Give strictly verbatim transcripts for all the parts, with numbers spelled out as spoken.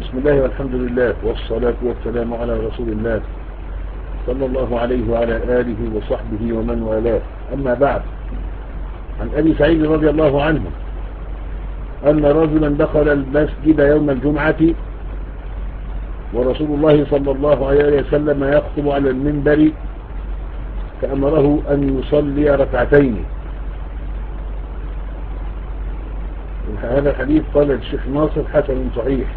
بسم الله والحمد لله والصلاة والسلام على رسول الله صلى الله عليه وعلى آله وصحبه ومن والاه. أما بعد، عن أبي سعيد رضي الله عنه أن رجلا دخل المسجد يوم الجمعة ورسول الله صلى الله عليه وسلم يخطب على المنبر فأمره أن يصلي ركعتين. هذا الحديث قال الشيخ ناصر حسن صحيح.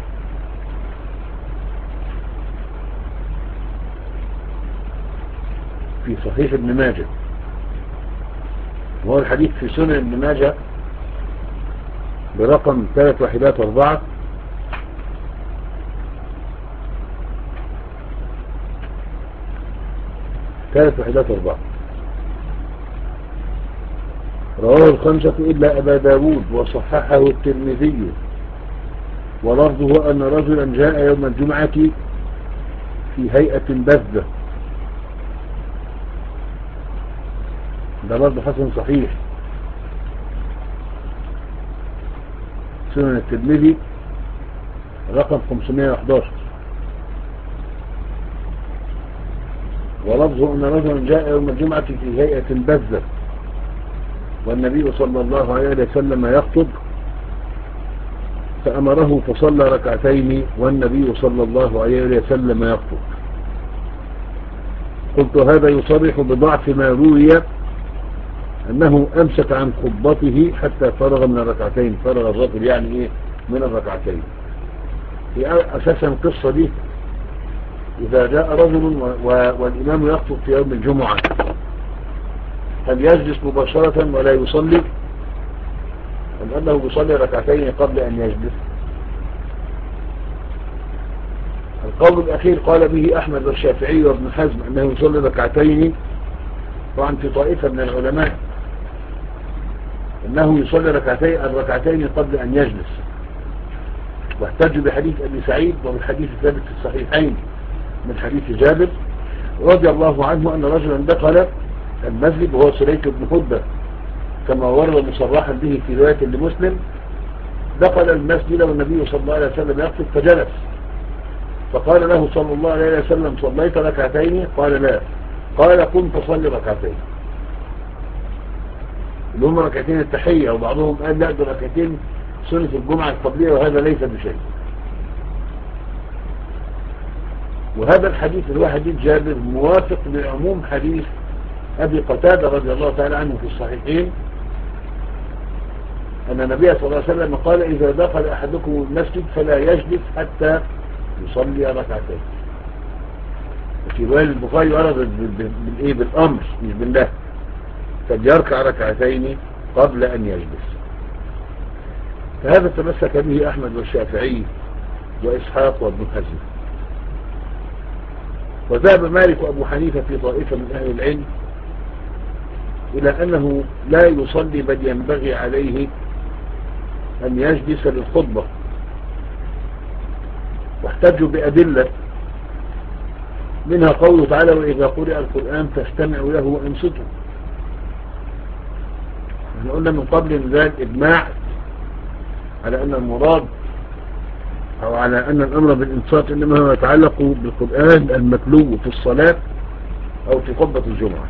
في صحيح ابن ماجه، وهو الحديث في سنن ابن ماجه برقم ثلاث وحدات أربعة ثلاث وحدات أربعة رواه الخمسة إلا أبا داود وصححه الترمذي، ولفظه أن رجلا جاء يوم الجمعة في هيئة بذة. ده برضه حسن صحيح، سنن الترمذي رقم خمسمائة وأحد عشر. ولفظه أن رجلا جاء يوم الجمعة في هيئة بذة والنبي صلى الله عليه وسلم يخطب فأمره فصلى ركعتين والنبي صلى الله عليه وسلم يخطب. قلت هذا يصرح بضعف ما روي أنه أمسك عن خطبته حتى فرغ من الركعتين. فرغ الرجل يعني إيه من الركعتين؟ هي أساسا القصة دي إذا جاء رجل والإمام يخطب في يوم الجمعة هل يجلس مباشرة ولا يصلي، أم أنه يصلي ركعتين قبل أن يجلس؟ القول الأخير قال به أحمد والشافعي وابن حزم أنه يصلي ركعتين، طبعا في طائفة من العلماء أنه يصلي ركعتين الركعتين قبل أن يجلس، واحتج بحديث أبي سعيد وبالحديث الثابت في الصحيحين من حديث جابر رضي الله عنه أن رجلا دخل المسجد وهو سليك بن خدة كما ورد مصرحا به في رواية لمسلم. دخل المسجد والنبي صلى الله عليه وسلم يخطب فجلس، فقال له صلى الله عليه وسلم صليت ركعتين؟ قال لا. قال قم فصلي ركعتين، اللي هم ركعتين التحية، وبعضهم قال لا ده ركعتين سنة الجمعة القبلية وهذا ليس بشيء. وهذا الحديث اللي هو حديث جابر موافق لعموم حديث أبي قتادة رضي الله تعالى عنه في الصحيحين أن النبي صلى الله عليه وسلم قال إذا دخل أحدكم المسجد فلا يجلس حتى يصلي ركعتين. في رواية البخاري ورد بالإيه بالأمر مش بالله، فليركع ركعتين قبل أن يجلس. فهذا تمسك به أحمد والشافعي وإسحاق وابن حزم. وذهب مالك وأبو حنيفة في طائفة من أهل العلم إلى أنه لا يصلي بل ينبغي عليه أن يجلس للخطبة، واحتجوا بأدلة منها قوله تعالى وإذا قرئ القرآن فاستمعوا له وانصتوا. احنا قلنا من قبل ان ذلك إجماع على أن المراد أو على أن الأمر بالإنصات إنما هو يتعلق بالقرآن المتلو في الصلاة أو في خطبة الجمعة.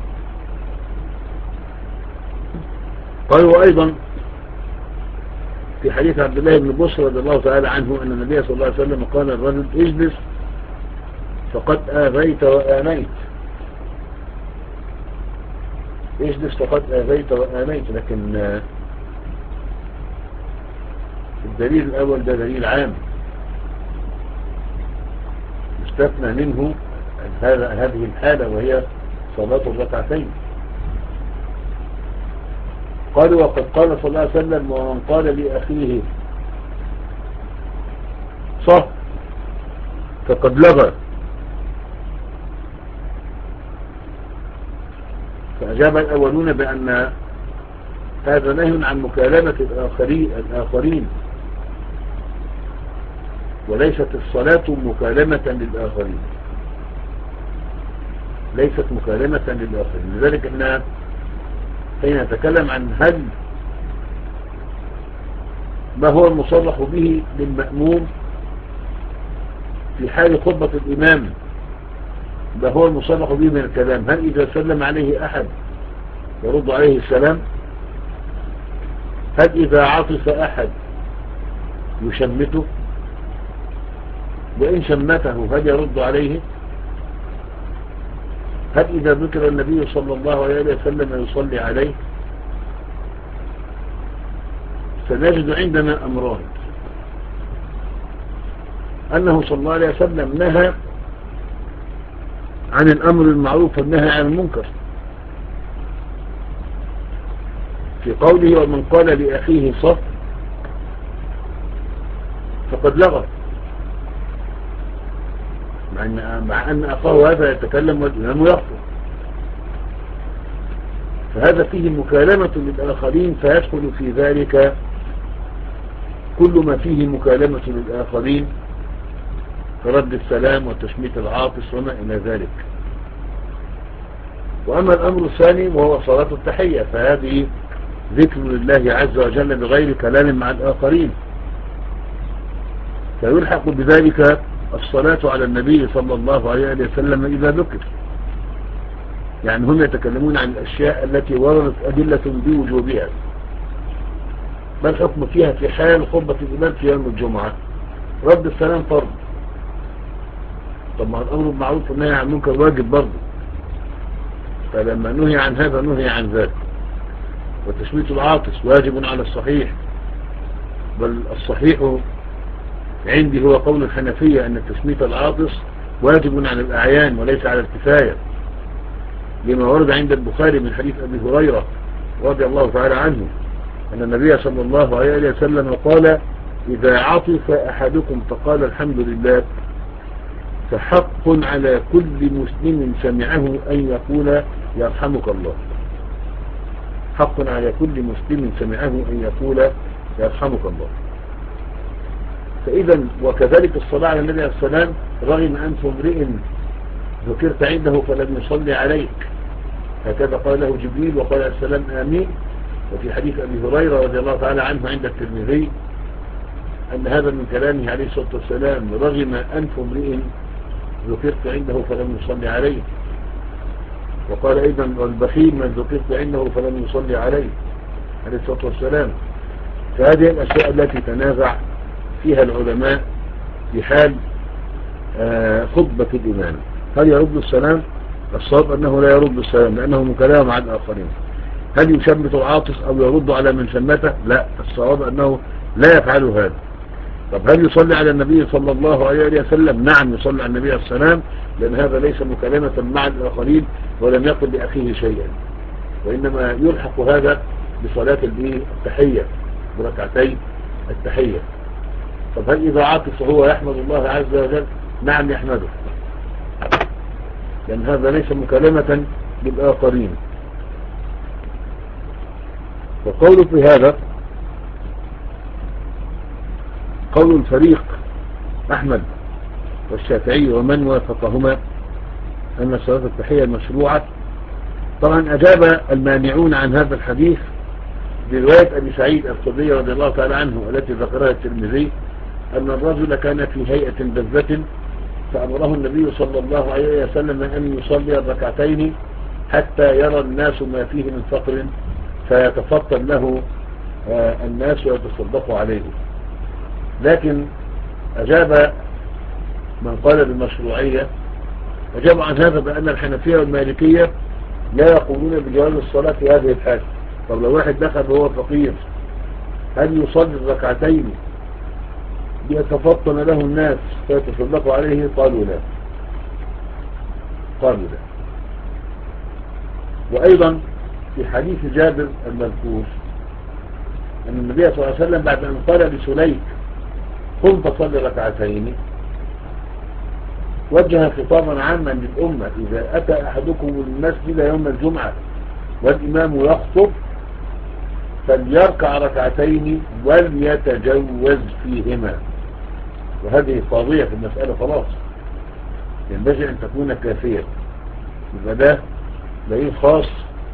قالوا أيضا في حديث عبد الله بن بصر رضي الله تعالى عنه أن النبي صلى الله عليه وسلم قال الرجل اجلس فقد آذيت وآنيت. اجلس فقد آذيت وآنيت، لكن الدليل الأول ده دليل عام يستثنى منه هذا هذه الحالة وهي صلاة الركعتين. قالوا وقد قال صلى الله عليه وسلم ومن قال لأخيه صح فقد لغى. فأجاب الأولون بأن هذا نهي عن مكالمة الآخرين, الآخرين وليست الصلاة مكالمة للآخرين، ليست مكالمة للآخرين. لذلك احنا حين نتكلم عن هل ما هو المصرح به للمأموم في حال خطبة الإمام ده هو المصرح به من الكلام، هل إذا سلم عليه أحد يرد عليه السلام؟ هل إذا عطس أحد يشمته؟ وإن شمته هل يرد عليه؟ هل إذا ذكر النبي صلى الله عليه وسلم يصلي عليه؟ سنجد عندنا أمران: أنه صلى الله عليه وسلم نهى عن الأمر المعروف والنهي عن المنكر في قوله: ومن قال لأخيه صف فقد لغى، مع أن, مع أن أخاه هذا يتكلم والإمام يخطب، فهذا فيه مكالمة للآخرين، فيدخل في ذلك كل ما فيه مكالمة للآخرين كرد السلام وتشميت العاطس وما إلى ذلك. وأما الأمر الثاني وهو صلاة التحية، فهذه ذكر لله عز وجل بغير كلام مع الآخرين، فيلحق بذلك الصلاة على النبي صلى الله عليه وسلم إذا ذكر. يعني هم يتكلمون عن الأشياء التي وردت أدلة بوجوبها، ما الحكم فيها في حال خطبة الإمام في يوم الجمعة؟ رد السلام فرض، طب ما الأمر بالمعروف والنهي عن المنكر واجب برضه، فلما نهي عن هذا نهي عن ذاك. وتشميت العاطس واجب على الصحيح، بل الصحيح عندي هو قول الحنفية أن تشميت العاطس واجب على الأعيان وليس على الكفاية، لما ورد عند البخاري من حديث أبي هريرة رضي الله تعالى عنه أن النبي صلى الله عليه وسلم قال: إذا عطف أحدكم فقال الحمد لله فحق على كل مسلم سمعه أن يقول يرحمك الله. حق على كل مسلم سمعه أن يقول يرحمك الله. فإذا وكذلك الصلاة على النبي عليه السلام: رغم أنف امرئ ذكرت عنده فلم يصلي عليك، هكذا قال له جبريل وقال السلام آمين. وفي حديث أبي هريرة رضي الله تعالى عنه عند الترمذي أن هذا من كلامه عليه الصلاة والسلام: رغم أنف امرئ ذكرت عنده فلم يصلي عليه. وقال أيضا: والبخيل من ذكرت عنده فلم يصلي عليه عليه الصلاة والسلام. فهذه الأشياء التي تنازع فيها العلماء في حال خطبة الإمام، هل يرد السلام؟ الصواب أنه لا يرد السلام لأنه مكالمة مع الآخرين. هل يشمت العاطس أو يرد على من شمته؟ لا، الصواب أنه لا يفعل هذا. طب هل يصلي على النبي صلى الله عليه وسلم؟ نعم، يصلي على النبي عليه السلام، لأن هذا ليس مكالمة مع الآخرين ولم يقل لأخيه شيئا، وإنما يلحق هذا بصلاة التحية بركعتي التحية. طب هل إذا عاطس هو يحمد الله عز وجل؟ نعم يحمده، لأن هذا ليس مكالمة للآخرين. وقول في هذا قول الفريق أحمد والشافعي ومن وافقهما أن صلاة التحية مشروعة. طبعا أجاب المانعون عن هذا الحديث برواية أبي سعيد الخدري رضي الله تعالى عنه التي ذكرها الترمذي أن الرجل كان في هيئة بذة فأمره النبي صلى الله عليه وسلم أن يصلي الركعتين حتى يرى الناس ما فيه من فقر فيتفطن له الناس ويتصدقوا عليه. لكن أجاب من قال بالمشروعية أجاب عن هذا بأن الحنفية والمالكية لا يقولون بجواز الصلاة في هذه الحالة. طب لو واحد دخل وهو فقير هل يصلي الركعتين ليتفطن له الناس فيتصدقوا عليه؟ قالوا لا، قالوا لا. وأيضا في حديث جابر المذكور أن النبي صلى الله عليه وسلم بعد أن قال لسليك قم فصلي ركعتين وجه خطابا عاما للأمة: إذا أتى أحدكم المسجد يوم الجمعة والإمام يخطب فليركع ركعتين وليتجوز فيهما. وهذه قاضية في المسألة خلاص، ينبغي أن تكون كافية. يبقى ده دليل خاص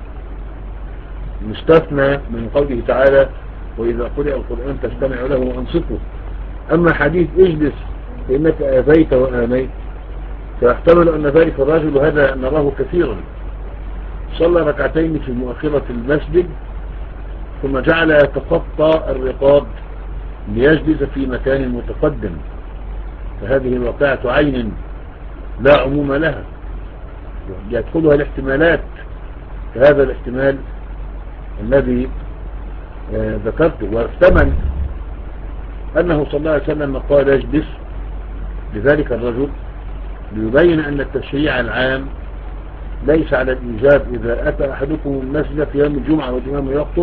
مستثنى من قوله تعالى: وإذا قرئ القرآن فاستمعوا له وأنصتوا. أما حديث اجلس فإنك آذيت وآنيت. فيحتمل أن ذلك الرجل هذا نراه كثيرا صلى ركعتين في مؤخرة المسجد ثم جعل يتخطى الرقاب ليجلس في مكان متقدم، فهذه واقعة عين لا عموم لها يدخلها الاحتمالات، فهذا الاحتمال الذي آه ذكرته. واحتمل أنه صلى الله عليه وسلم قال اجلس لذلك الرجل ليبين أن التشريع العام ليس على الإيجاب إذا أتى أحدكم المسجد في يوم الجمعة والإمام يخطب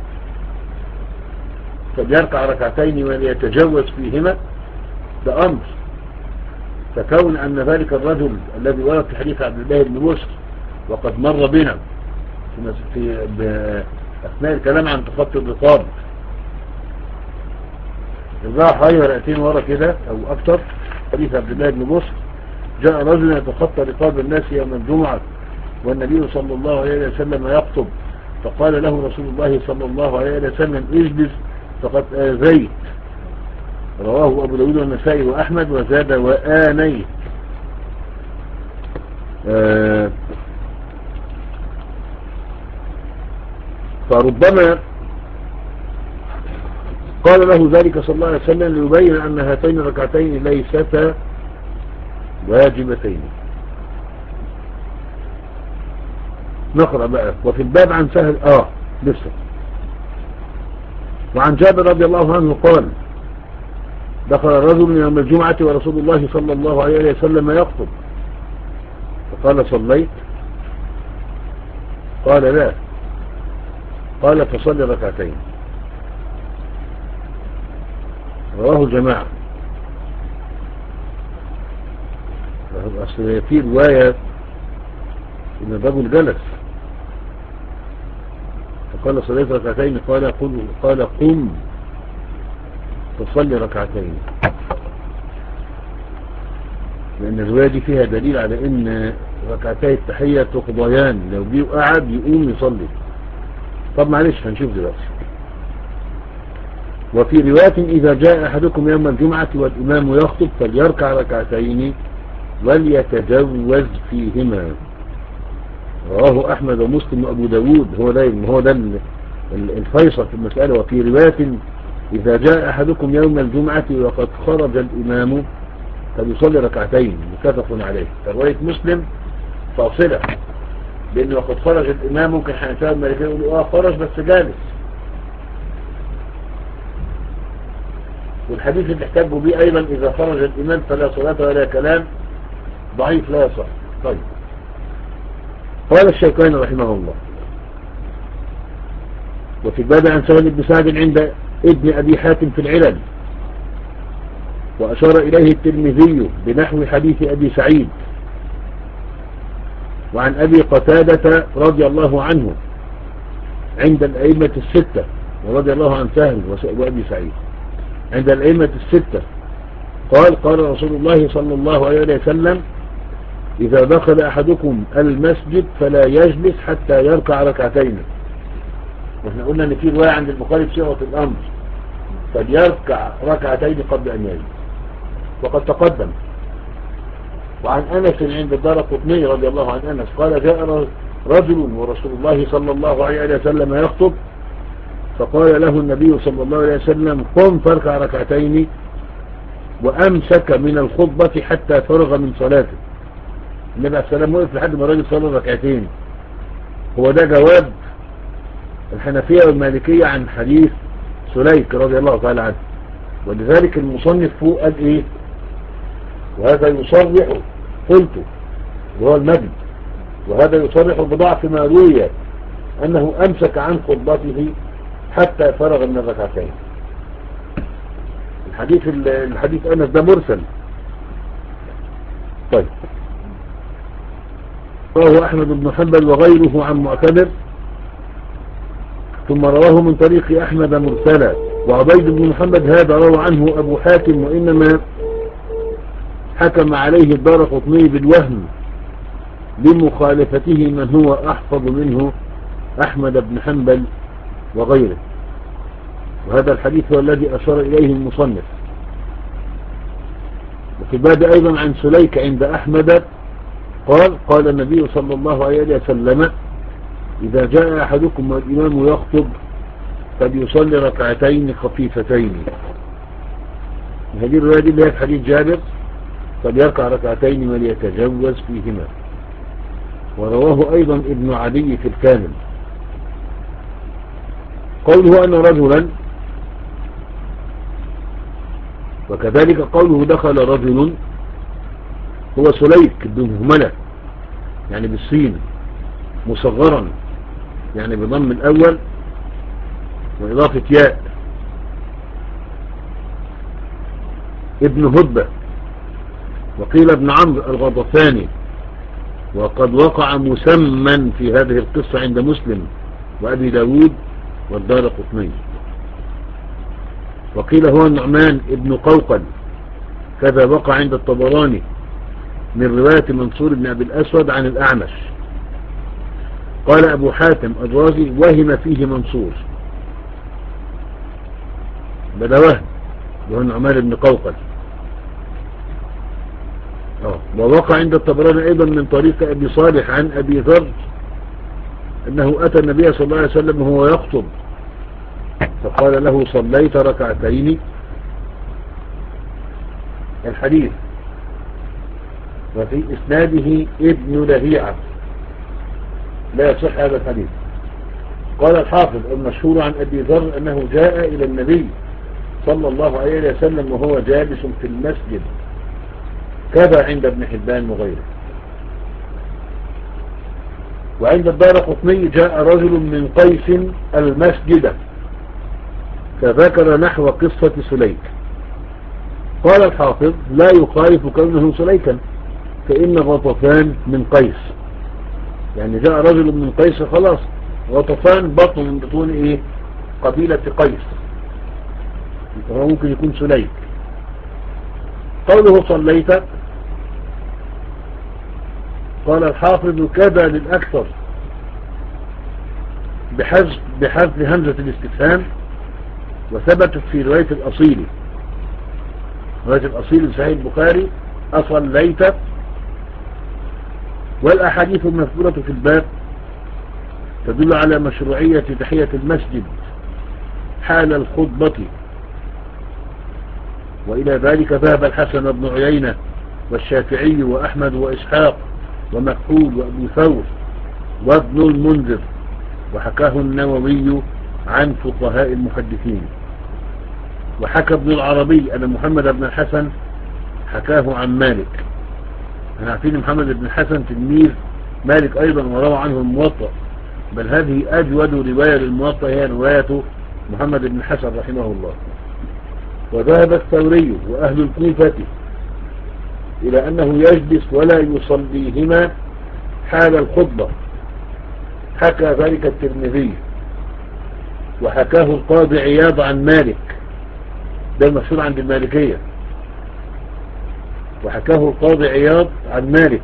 فليركع ركعتين وليتجوز فيهما، ده أمر. فكون أن ذلك الرجل الذي ورد في حديث عبد الله بن مسعود وقد مر بنا في أثناء الكلام عن تخطي الرقاب الراح هاي ورقتين ورا كده أو أكثر، حديث عبد الله بن مسعود جاء رجل يتخطى رقاب الناس يوم الجمعة والنبي صلى الله عليه وسلم يخطب، فقال له رسول الله صلى الله عليه وسلم اجلس فقد آذيت. رواه أبو داود والنسائي وأحمد وزاد وآنيت. آه فربما قال له ذلك صلى الله عليه وسلم ليبين أن هاتين الركعتين ليستا واجبتين. نقرأ بقى. وفي الباب عن سهل آه لسه وعن جابر رضي الله عنه قال دخل رجل يوم الجمعة ورسول الله صلى الله عليه وسلم يخطب فقال صليت؟ قال لا. قال فصل ركعتين. رواه الجماعة. أصل في رواية إن الرجل جلس فقال صليت ركعتين قال قل قال قم فصلي ركعتين، لأن الرواية دي فيها دليل على إن ركعتي التحية تقضيان، لو جه قعد يقوم يصلي. طب معلش هنشوف دلوقتي. وفي رواية إذا جاء أحدكم يوم الجمعة والإمام يخطب فليركع ركعتين وليتجوز فيهما. رواه أحمد ومسلم وأبو داود. هو ده هو ده الفيصل في المسألة. وفي رواية إذا جاء أحدكم يوم الجمعة وقد خرج الإمام فليصلي ركعتين، متفق عليه. رواية مسلم فاصلة، لأنه وقد خرج الإمام ممكن حنفاء المالكية يقولوا آه خرج بس جالس، والحديث اللي احتاجوا به أيضا إذا خرج الإمام فلا صلاة ولا كلام ضعيف لا يصح. طيب قال الشيخين رحمه الله وفي الباب عن سهل بن سعد عند ابن أبي حاتم في العلل، وأشار إليه الترمذي بنحو حديث أبي سعيد. وعن أبي قتادة رضي الله عنه عند الأئمة الستة، ورضي الله عن سهل وأبي سعيد عند الأئمة الستة قال قال رسول الله صلى الله عليه وسلم إذا دخل أحدكم المسجد فلا يجلس حتى يركع ركعتين. واحنا قلنا ان في رواية عند البخاري بصيغة الأمر فليركع ركعتين قبل أن يجلس وقد تقدم. وعن أنس عند الدارقطني رضي الله عن أنس قال جاء رجل ورسول الله صلى الله عليه وسلم يخطب فقال له النبي صلى الله عليه وسلم قم فاركع ركعتين، وأمسك من الخطبة حتى فرغ من صلاته. النبي عليه السلام وقف لحد ما الراجل صلى ركعتين. هو ده جواب الحنفية والمالكية عن حديث سليك رضي الله تعالى عنه، ولذلك المصنف فوق قال ايه وهذا يصرح قلته وهو المجد، وهذا يصرح بضعف ما روي أنه أمسك عن خطبته حتى فرغ من الركعتين. الحديث الحديث أنس ده مرسل. طيب رواه أحمد بن حنبل وغيره عن معتمر، ثم رواه من طريق أحمد مرسلا. وعبيد بن محمد هذا روى عنه أبو حاتم، وإنما حكم عليه الدارقطني بالوهم لمخالفته من هو أحفظ منه أحمد بن حنبل وغيره. وهذا الحديث هو الذي أشار إليه المصنف. وفي الباب أيضا عن سليك عند أحمد قال قال النبي صلى الله عليه وسلم إذا جاء أحدكم والإمام يخطب فليصلي ركعتين خفيفتين. هذه الرواية دي اللي هي في حديث جابر فليركع ركعتين وليتجوز فيهما. ورواه أيضا ابن عدي في الكامل. قوله أن رجلا، وكذلك قوله دخل رجل، هو سليك بمهملة يعني بالسين، مصغرا يعني بضم الأول وإضافة ياء، ابن هدبة، وقيل ابن عمرو الغطفاني، وقد وقع مسمى في هذه القصة عند مسلم وأبي داود والدارقطني. وقيل هو النعمان ابن قوقل، كذا وقع عند الطبراني من رواية منصور بن أبي الأسود عن الأعمش. قال أبو حاتم الرازي وهم فيه منصور، بدا وهم، وهو النعمان بن قوقل. أوه. ووقع عند الطبراني أيضا من طريق أبي صالح عن أبي ذر أنه أتى النبي صلى الله عليه وسلم وهو يخطب فقال له صليت ركعتين. الحديث وفي إسناده ابن لهيعة لا يصح هذا الحديث. قال الحافظ المشهور عن أبي ذر أنه جاء إلى النبي صلى الله عليه وسلم وهو جالس في المسجد، كذا عند ابن حبان وغيره. وعند الدارقطني جاء رجل من قيس المسجد فذكر نحو قصة سليك. قال الحافظ لا يخالف كونه سليكا، فإن غطفان من قيس، يعني جاء رجل من قيس خلاص، غطفان بطن من بطون ايه قبيلة قيس، فهو ممكن يكون سليك. قوله صليت قال الحافظ كذا للأكثر بحذف بحذف همزة الاستفهام، وثبتت في رواية الأصيل، رواية الأصيل صحيح البخاري أصليت. والأحاديث المذكورة في الباب تدل على مشروعية تحية المسجد حال الخطبة، وإلى ذلك ذهب الحسن بن عيينة والشافعي وأحمد وإسحاق ومكحول وأبو ثور وابن المنذر، وحكاه النووي عن فقهاء المحدثين. وحكى ابن العربي أن محمد بن الحسن حكاه عن مالك. احنا عارفين محمد بن الحسن تلميذ مالك أيضا وروى عنه الموطأ، بل هذه أجود رواية للموطأ هي رواية محمد بن الحسن رحمه الله. وذهب الثوري وأهل الكوفة إلى أنه يجلس ولا يصليهما حال الخطبة، حكى ذلك الترمذي وحكاه القاضي عياض عن مالك، ده المشهور عند المالكية، وحكاه القاضي عياض عن مالك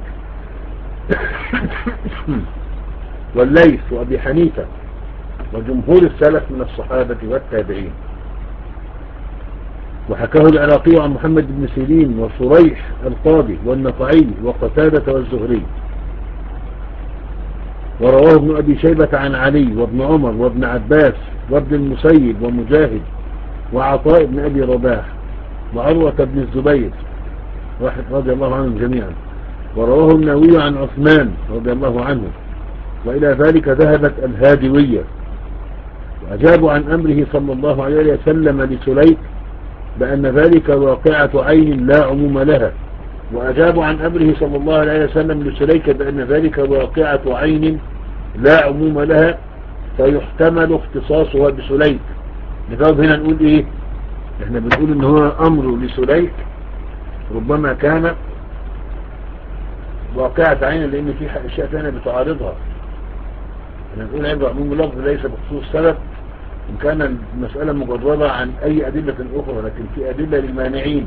والليث وأبي حنيفة وجمهور السلف من الصحابة والتابعين. وحكاه العراقي عن محمد بن سيرين وصريح القاضي والنطعي وقتادة والزهري. ورواه ابن أبي شيبة عن علي وابن عمر وابن عباس وابن المسيب ومجاهد وعطاء بن أبي رباح وعروة بن الزبير رضي الله عنهم جميعا. ورواه النووي عن عثمان رضي الله عنه. وإلى ذلك ذهبت الهادوية وأجابوا عن أمره صلى الله عليه وسلم لسليك بأن ذلك واقعة عين لا عموم لها، وأجابوا عن أمره صلى الله عليه وسلم لسليك بأن ذلك واقعة عين لا عموم لها، فيحتمل اختصاصها بسليك. نجاوب هنا نقول ايه؟ احنا بنقول ان هو امر لسليك ربما كان واقعة عين لان في اشياء ثانية بتعارضها. احنا نقول عبر عموم اللفظ ليس بخصوص سبب، ان كان المسألة مجردة عن اي ادلة اخرى، لكن في ادلة للمانعين،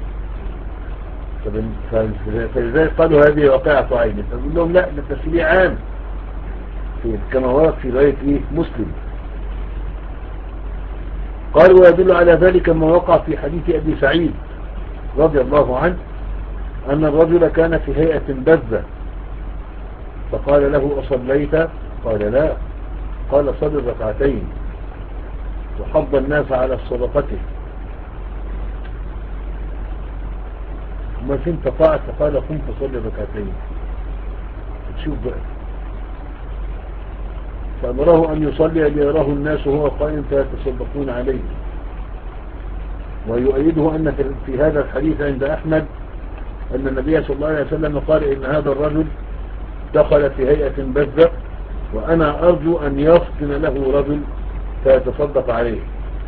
فلذلك قالوا هذه واقعة عين. فنقول لهم لا، ده التشريع عام كما ورد في رواية ايه مسلم. قالوا ويدل على ذلك ما وقع في حديث أبي سعيد رضي الله عنه أن الرجل كان في هيئة بذة فقال له أصليت؟ قال لا. قال صل ركعتين، وحض الناس على صدقته. ما فين تطاعت؟ فقال قم فصل ركعتين. تشوف بقى، فأمره أن يصلي ليراه الناس وهو قائم فيتصدقون عليه. ويؤيده أن في هذا الحديث عند أحمد أن النبي صلى الله عليه وسلم قال إن هذا الرجل دخل في هيئة بذة وأنا أرجو أن يفطن له رجل فيتصدق عليه.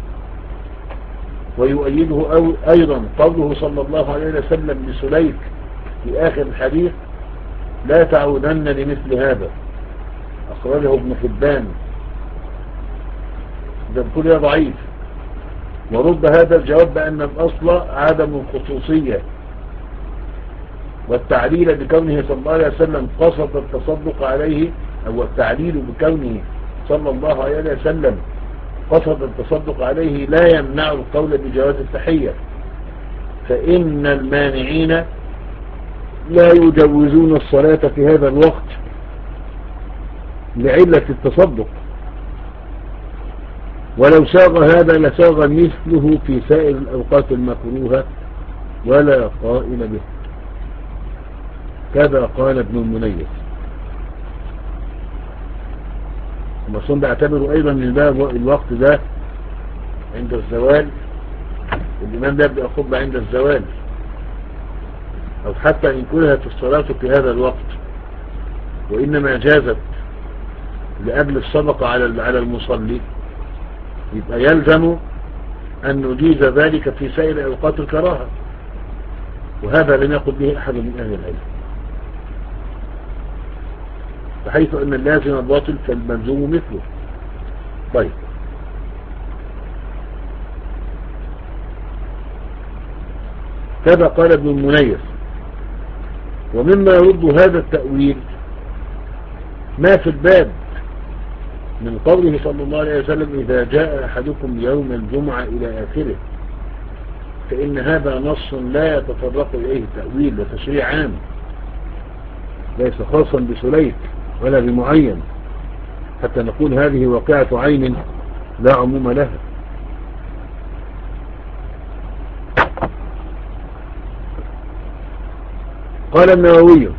ويؤيده أيضا قوله صلى الله عليه وسلم لسليك في آخر الحديث لا تعودن لمثل هذا، أخرجه ابن حبان. ده بكل ضعيف. ورد هذا الجواب بأن الأصل عدم الخصوصية، والتعليل بكونه صلى الله عليه وسلم قصد التصدق عليه، أو التعليل بكونه صلى الله عليه وسلم قصد التصدق عليه لا يمنع القول بجواز التحية، فإن المانعين لا يجوزون الصلاة في هذا الوقت لعلة التصدق، ولو ساغ هذا لساغ مثله في سائر الأوقات المكروهة ولا قائل به. كذا قال ابن المنيس. المصون بيعتبروا أيضا من ده الوقت ده عند الزوال، الإمام ده يبدأ خطبة عند الزوال، أو حتى إن كرهت الصلاة في هذا الوقت وإنما جازت لأجل الصدقة على على المصلي، يبقى يلزم أن نجيز ذلك في سائر أوقات الكراهة، وهذا لم يقل به أحد من أهل العلم، بحيث أن اللازم الباطل فالملزوم مثله. طيب، كذا قال ابن المنيس. ومما يرد هذا التأويل ما في الباب من قوله صلى الله عليه وسلم إذا جاء أحدكم يوم الجمعة إلى آخره، فإن هذا نص لا يتطرق إليه تأويل وتشريع عام، ليس خاصا بسليك ولا بمعين حتى نقول هذه واقعة عين لا عموم لها. قال النووي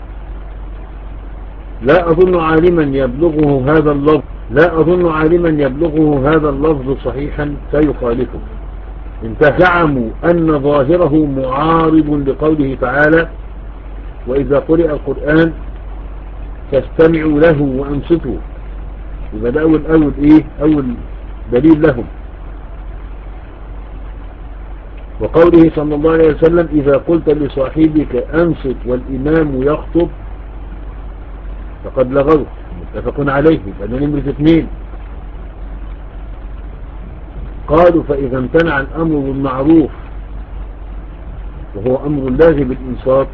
لا أظن عالما يبلغه هذا اللفظ لا أظن عالما يبلغه هذا اللفظ صحيحا فيخالفه. انت زعموا أن ظاهره معارض لقوله تعالى وإذا قرئ القرآن فاستمعوا له وأنصتوا. يبقى ده أول أول إيه أول دليل لهم. وقوله صلى الله عليه وسلم إذا قلت لصاحبك أنصت والإمام يخطب فقد لغوت، متفقون عليه. فأنا نمرة اثنين. قالوا فإذا امتنع الأمر بالمعروف وهو أمر لازم بالإنصات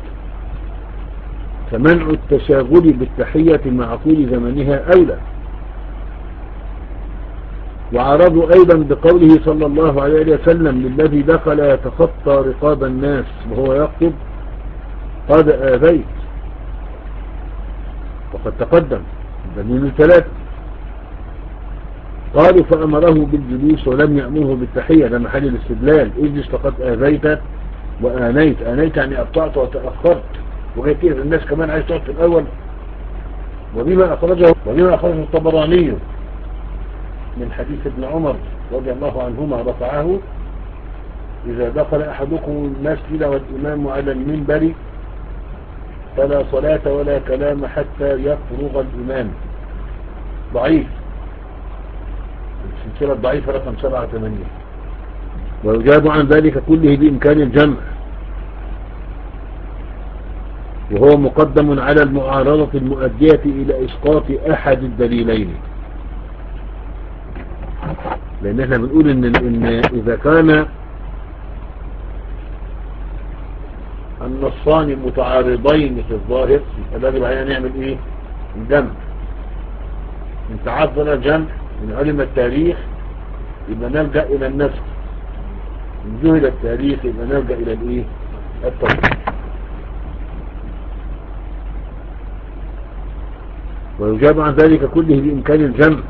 فمنع التشاغل بالتحية مع طول زمنها أولى. وعرضوا أيضا بقوله صلى الله عليه وسلم للذي دخل يتخطى رقاب الناس وهو يخطب قد آذيت، وقد تقدم دليل الثلاثة. قالوا فأمره بالجلوس ولم يأمره بالتحية، ده محل الاستدلال. اجلس فقد آذيت وآنيت. آنيت يعني أبطأت وتأخرت، وغير كده الناس كمان عايز تقعد في الأول. وبما أخرجه وبما أخرجه الطبراني من حديث ابن عمر رضي الله عنهما رفعه إذا دخل أحدكم المسجد والإمام على المنبر فلا صلاة ولا كلام حتى يفرغ الإمام. ضعيف، السلسلة الضعيفة رقم سبعة ثمانية. ويجاب عن ذلك كله بإمكان الجمع، وهو مقدم على المعارضة المؤدية إلى إسقاط أحد الدليلين. لأن احنا بنقول إن, إن إذا كان النصان متعارضين في الظاهر فلازم علينا نعمل إيه؟ الجمع. إن تعذر الجمع من علم التاريخ يبقى نلجأ إلى النسخ، من جهل التاريخ يبقى نلجأ إلى الإيه؟ التوقيت. ويجاب عن ذلك كله بإمكان الجمع،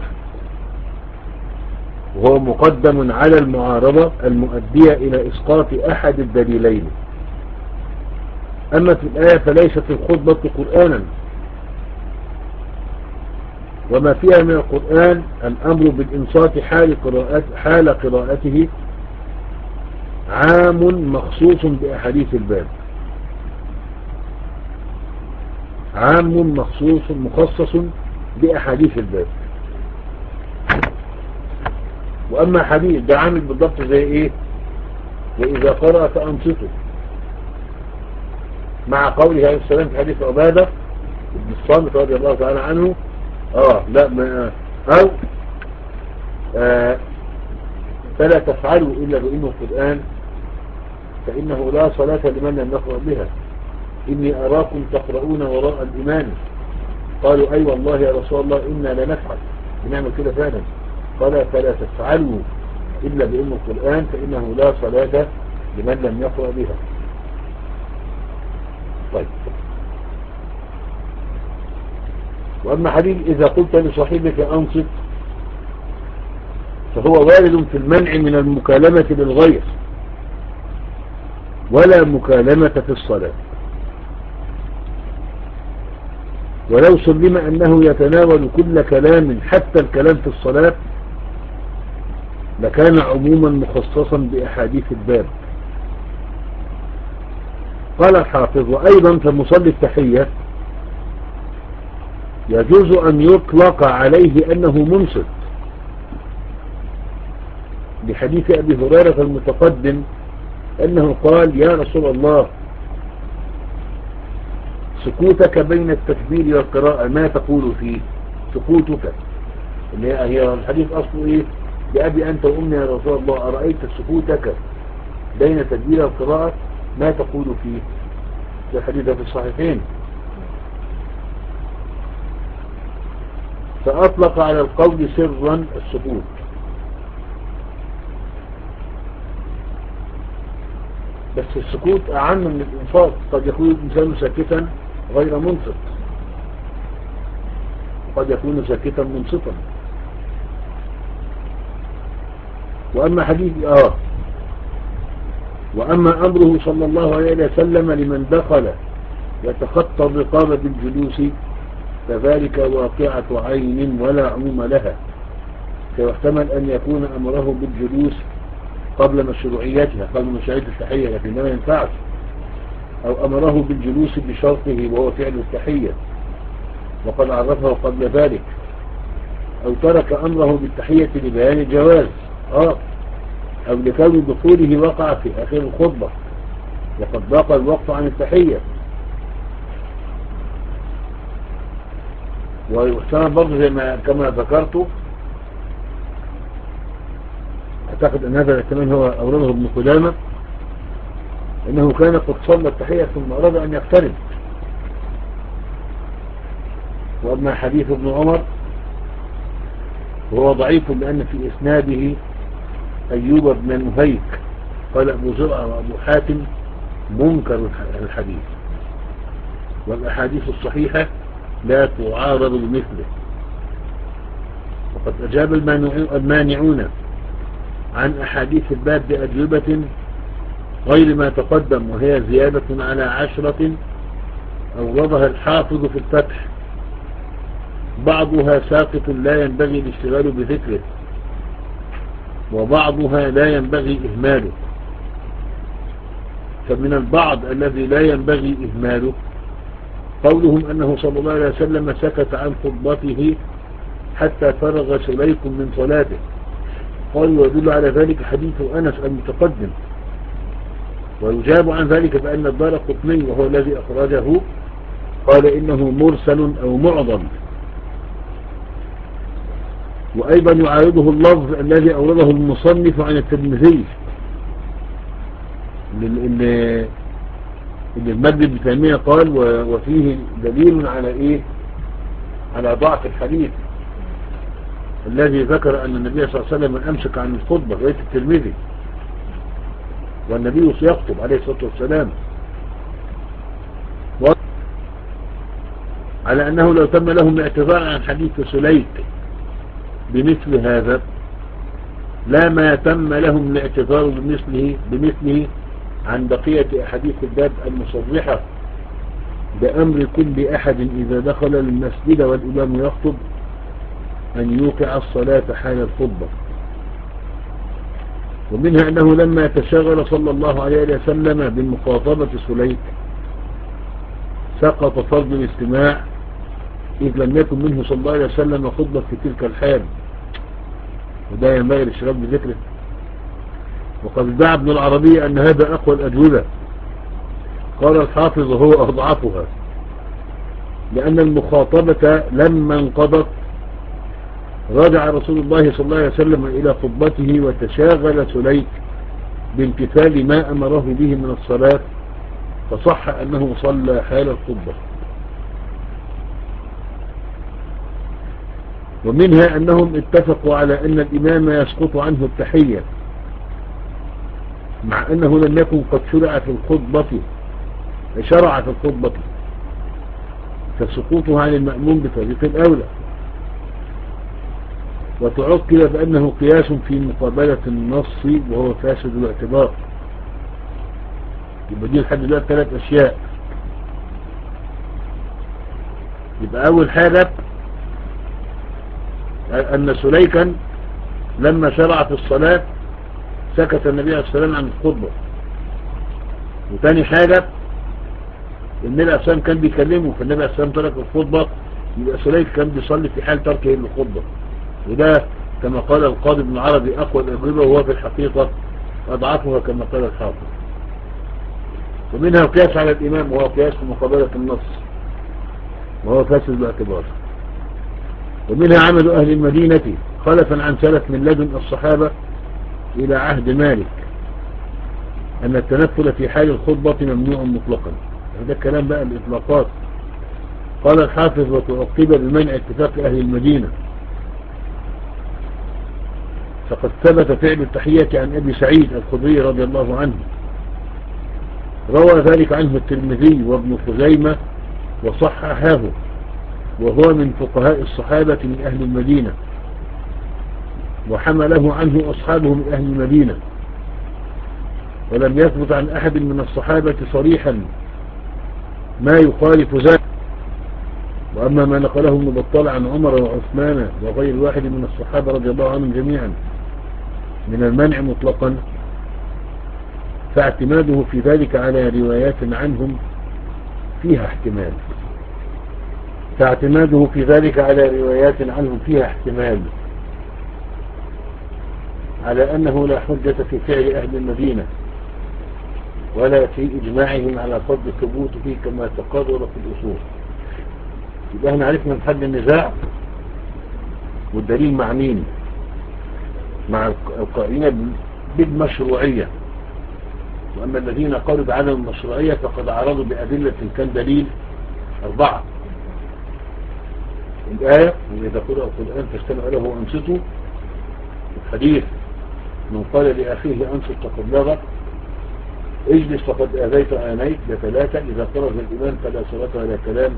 وهو مقدم على المعارضة المؤدية إلى إسقاط أحد الدليلين. أما في الآية فليست الخطبة قرآنا، وما فيها من القرآن الأمر بالإنصات حال قراءته, حال قراءته عام مخصوص بأحاديث الباب، عام مخصوص مخصص بأحاديث الباب. وأما حديث ده عامل بالضبط زي إيه؟ وإذا قرأ فأنصته، مع قوله عليه السلام في حديث عبادة بن الصامت رضي الله تعالى عنه آه لا ما أو آه فلا تفعلوا إلا بإنه القرآن فإنه لا صلاة لمن لم يقرأ بها، إني أراكم تقرؤون وراء الإمام. قالوا أي والله يا رسول الله إنا لنفعل، بنعمل كده فعلا. قال فلا تفعلوا إلا بإنه القرآن فإنه لا صلاة لمن لم يقرأ بها. طيب، وأما حديث إذا قلت لصاحبك أنصت فهو وارد في المنع من المكالمة للغير ولا مكالمة في الصلاة، ولو سلم أنه يتناول كل كلام حتى الكلام في الصلاة لكان عموما مخصصا بأحاديث الباب. قال الحافظ وأيضا فمصلي التحية يجوز أن يطلق عليه أنه منصت، بحديث أبي هريرة المتقدم أنه قال يا رسول الله سكوتك بين التكبير والقراءة ما تقول فيه؟ سكوتك اللي هي الحديث أصله إيه؟ بأبي أنت وأمي يا رسول الله أرأيت سكوتك بين التكبير والقراءة ما تقول فيه؟ ده الحديث في الصحيحين. فأطلق على القول سرا السكوت، بس السكوت أعم من الإنصات. قد يكون الإنسان ساكتا غير منصت، وقد يكون ساكتا منصتا. وأما حديث آه وأما أمره صلى الله عليه وسلم لمن دخل يتخطى الرقابة بالجلوس فذلك واقعة عين ولا عموم لها، فيحتمل أن يكون أمره بالجلوس قبل مشروعيتها قبل مشروعية التحية، لكن ما ينفعش، أو أمره بالجلوس بشرطه وهو فعل التحية وقد عرفه قبل ذلك، أو ترك أمره بالتحية لبيان الجواز آه أو لكون دخوله وقع في آخر الخطبة وقد ضاق الوقت عن التحية. ويحتمل برضه زي ما كما ذكرت، أعتقد أن هذا الاحتمال هو أورده ابن قدامة، إنه كان قد صلى التحية ثم أراد أن يقترب. وأما حديث ابن عمر وهو ضعيف لأن في إسناده أيوب بن نهيك قال أبو زرع وأبو حاتم منكر الحديث، والأحاديث الصحيحة لا تعارض بمثله. وقد أجاب المانعون عن أحاديث الباب بأجوبة غير ما تقدم، وهي زيادة على عشرة أوردها الحافظ في الفتح، بعضها ساقط لا ينبغي الاشتغال بذكره، وبعضها لا ينبغي إهماله. فمن البعض الذي لا ينبغي إهماله قولهم أنه صلى الله عليه وسلم سكت عن خطبته حتى فرغ سليك من صلاته، قالوا يدل على ذلك حديث أنس المتقدم. ويجاب عن ذلك بأن الدارقطني وهو الذي أخرجه قال إنه مرسل أو معضل. وأيضا يعارضه اللفظ الذي أورده المصنف عن الترمذي اللي المجد بن تيمية قال وفيه دليل على إيه؟ على ضعف الحديث الذي ذكر أن النبي صلى الله عليه وسلم أمسك عن الخطبة رواية الترمذي، والنبي سيخطب عليه الصلاة والسلام. على أنه لو تم لهم الاعتذار عن حديث سليك بمثل هذا لا ما تم لهم الاعتذار بمثله, بمثله عن بقية أحاديث الباب المصرحة بأمر كل أحد إذا دخل المسجد والإمام يخطب أن يوقع الصلاة حال الخطبة. ومنها أنه لما تشاغل صلى الله عليه وسلم بمخاطبة سليك سقط فرض الاستماع إذ لم يكن منه صلى الله عليه وسلم خطبة في تلك الحال، وده ينبغي للشباب بذكره. وقد ادعى ابن العربي أن هذا أقوى الأجوبة. قال الحافظ هو أضعفها، لأن المخاطبة لما انقضت رجع رسول الله صلى الله عليه وسلم إلى خطبته وتشاغل سليك بامتثال ما أمره به من الصلاة، فصح أنه صلى حال الخطبة. ومنها أنهم اتفقوا على أن الإمام يسقط عنه التحية مع أنه لم يكن قد شرع في الخطبة شرع في الخطبة، فسقوطها عن المأموم بطريق الأولى. وتعقل بأنه قياس في مقابلة النص وهو فاسد الاعتبار. يبقى دي لحد دلوقتي ثلاث أشياء. يبقى أول حاجة أن سليكا لما شرع في الصلاة سكت النبي عليه الصلاة والسلام عن الخطبة. وثاني حاجة النبي عليه الصلاة والسلام كان بيكلمه، فالنبي عليه الصلاة والسلام ترك الخطبة، يبقى سليك كان بيصلي في حال تركه للخطبة. وده كما قال القاضي ابن العربي أقوى الأجوبة، وهو في الحقيقة أضعفها كما قال الحافظ. ومنها القياس على الإمام وهو قياس في مقابلة النص وهو فاسد الاعتبار. ومنها عمل أهل المدينة خلفا عن سلف من لدن الصحابة إلى عهد مالك أن التنفل في حال الخطبة ممنوع مطلقا. هذا الكلام بقى الإطلاقات. قال الحافظ وتعقب بمنع اتفاق أهل المدينة، فقد ثبت فعل التحية عن أبي سعيد الخدري رضي الله عنه، روى ذلك عنه الترمذي وابن خزيمة وصححه، وهو من فقهاء الصحابة من أهل المدينة، وحمله عنه أصحابه من أهل المدينة. ولم يثبت عن أحد من الصحابة صريحا ما يخالف ذلك. وأما ما نقله ابن بطال عن عمر وعثمان وغير واحد من الصحابة رضي الله عنهم جميعا من المنع مطلقا فاعتماده في ذلك على روايات عنهم فيها احتمال فاعتماده في ذلك على روايات عنهم فيها احتمال على أنه لا حجة في فعل أهل المدينة ولا في إجماعهم على فرض الثبوت فيه كما تقرر في الأصول. يبقى احنا عرفنا محل النزاع والدليل مع مين؟ مع القائلين بالمشروعية. وأما الذين قالوا بعدم المشروعية فقد عرضوا بأدلة كان دليل أربعة: الآية وإذا قرأ القرآن فاستمعوا له وأنصتوا، الحديث من قال لأخيه أنصت فقد لغى، اجلس فقد آذيت آنيت، بثلاثة إذا خرج الإمام فلا صلاة ولا كلام.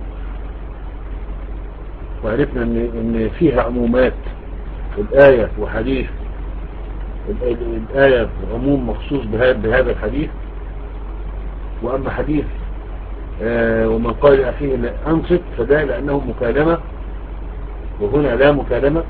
وعرفنا إن, إن فيها عمومات الآية وحديث الآية عموم مخصوص بهذا الحديث. وأما حديث آه ومن قال لأخيه أنصت فده لأنه مكالمة، وهنا لا مكالمة.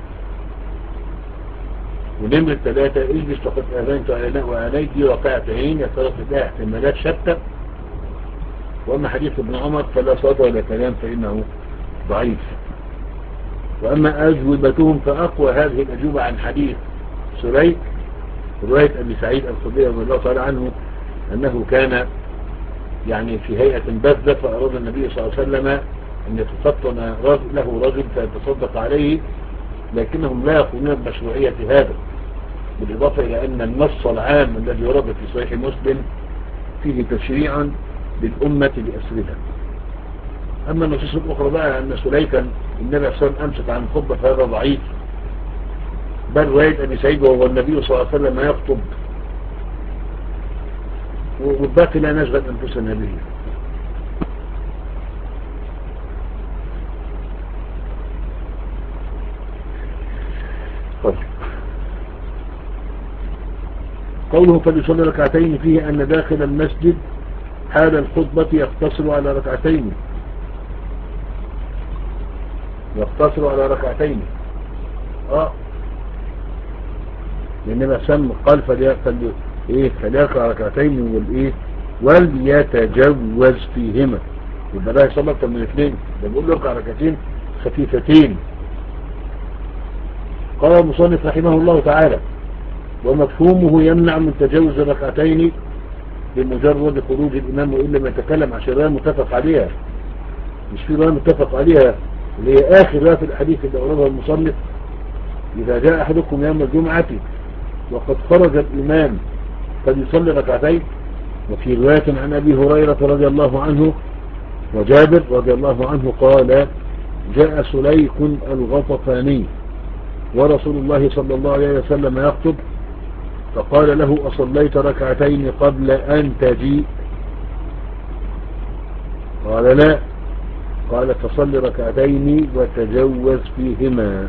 ونمرة ثلاثة اجلس فقد آذنت وآنيت دي واقعة عين يترك لها احتمالات شتى. وأما حديث ابن عمر فلا صلاة ولا كلام فإنه ضعيف. وأما أجوبتهم فأقوى هذه الأجوبة عن حديث سليك رواية أبي سعيد الخدري رضي الله تعالى عنه أنه كان يعني في هيئة بذة فأراد النبي صلى الله عليه وسلم أن يتفطن له رجل فيتصدق عليه، لكنهم لا يقولون بمشروعية هذا، بالإضافة إلى أن النص العام الذي ورد في صحيح مسلم فيه تشريع للأمة بأسرها. أما النصوص الأخرى بقى أن سليكا النبي صلى الله عليه وسلم أمسك عن الخطبة فهذا ضعيف، بل رواية أبي سعيد وهو النبي صلى الله عليه وسلم يخطب، والباقي لا نشغل أنفسنا به. طيب قوله فليصلي ركعتين فيه أن داخل المسجد حال الخطبة يقتصر على ركعتين يقتصر على ركعتين اه لأنما سم قال فليقل ايه فليقرأ ركعتين والايه وليتجوز فيهما يبقى ده يصلي اكتر من اثنين ده بيقول له اركع ركعتين خفيفتين. قال المصنف رحمه الله تعالى ومفهومه يمنع من تجاوز ركعتين بمجرد خروج الإمام وإلا ما يتكلم عشان رواية متفق عليها مش في رواية متفق عليها اللي هي آخر رواية في الحديث اللي أوردها المصنف إذا جاء أحدكم يوم الجمعة وقد خرج الإمام فليصلي ركعتين. وفي رواية عن أبي هريرة رضي الله عنه وجابر رضي الله عنه قال جاء سليك الغطفاني ورسول الله صلى الله عليه وسلم يخطب فقال له أصليت ركعتين قبل أن تجيء قال لا قال فصل ركعتين وتجوز فيهما.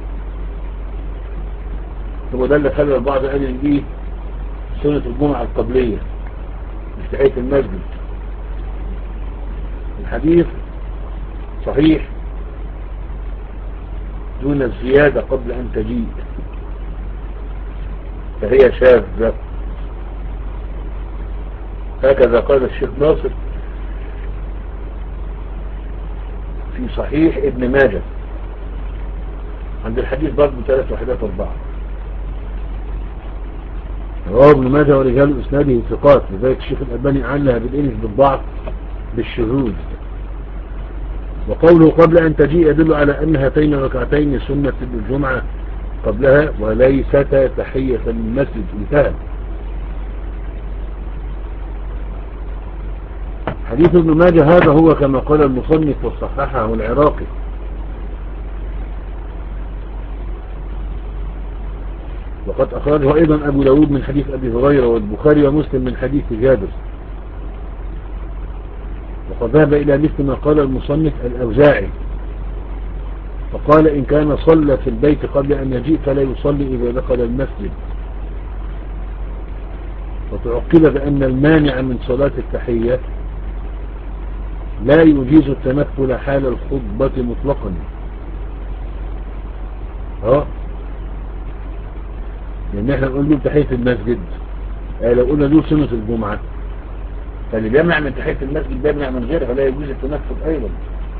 هو ده اللي خلى البعض قال ايه سنة الجمعة القبلية مش تحية المسجد. الحديث صحيح دون الزيادة قبل أن تجيء فهي شاذة هكذا قال الشيخ ناصر في صحيح ابن ماجه عند الحديث برضه ثلاث وحدات أربعة رواه ابن ماجه ورجال اسناده ثقات لذلك الشيخ الألباني علها بالإنس بالضعف بالشذوذ. وقوله قبل أن تجيء يدل على أن هاتين ركعتين سنة الجمعة قبلها وليست تحية المسجد انتهى. حديث ابن ماجه هذا هو كما قال المصنف وصححه العراقي وقد أخرجه أيضا أبو داود من حديث أبي هريرة والبخاري ومسلم من حديث جابر. وقد ذهب إلى مثل ما قال المصنف الأوزاعي فقال إن كان صلى في البيت قبل أن يجيء فلا يصلي إذا دخل المسجد. وتعقب بأن المانع من صلاة التحية لا يجيز التنفل حال الخطبة مطلقا. ها لأن احنا نقول له تحية المسجد اه لو قلنا له سنة الجمعة فاللي بيمنع من تحية المسجد بيمنع من غيره فلا يجوز التنفل أيضا.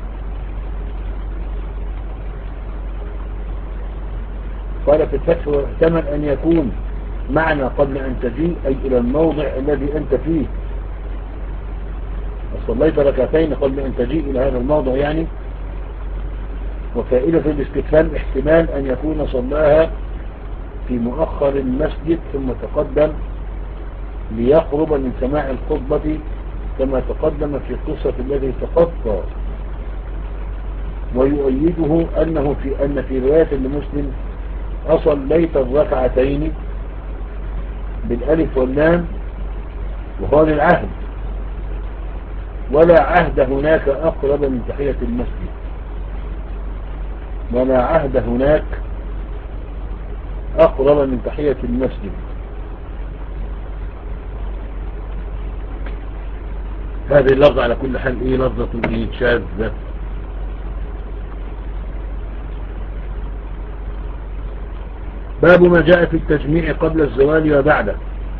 قال في الفتح واحتمل أن يكون معنى قبل أن تجيء أي إلى الموضع الذي أنت فيه. صليت ركعتين قبل أن تجيء إلى هذا الموضع يعني. وفائدة الاستفهام احتمال أن يكون صلاها في مؤخر المسجد ثم تقدم ليقرب من سماع الخطبة كما تقدم في القصة الذي تخطى. ويؤيده أنه في أن في رواية لمسلم أصليت الركعتين بالألف واللام وقال العهد ولا عهد هناك أقرب من تحية المسجد ولا عهد هناك أقرب من تحية المسجد. هذه اللفظة على كل حال إيه لفظة إيه شاذة. باب ما جاء في التجميع قبل الزوال وبعده.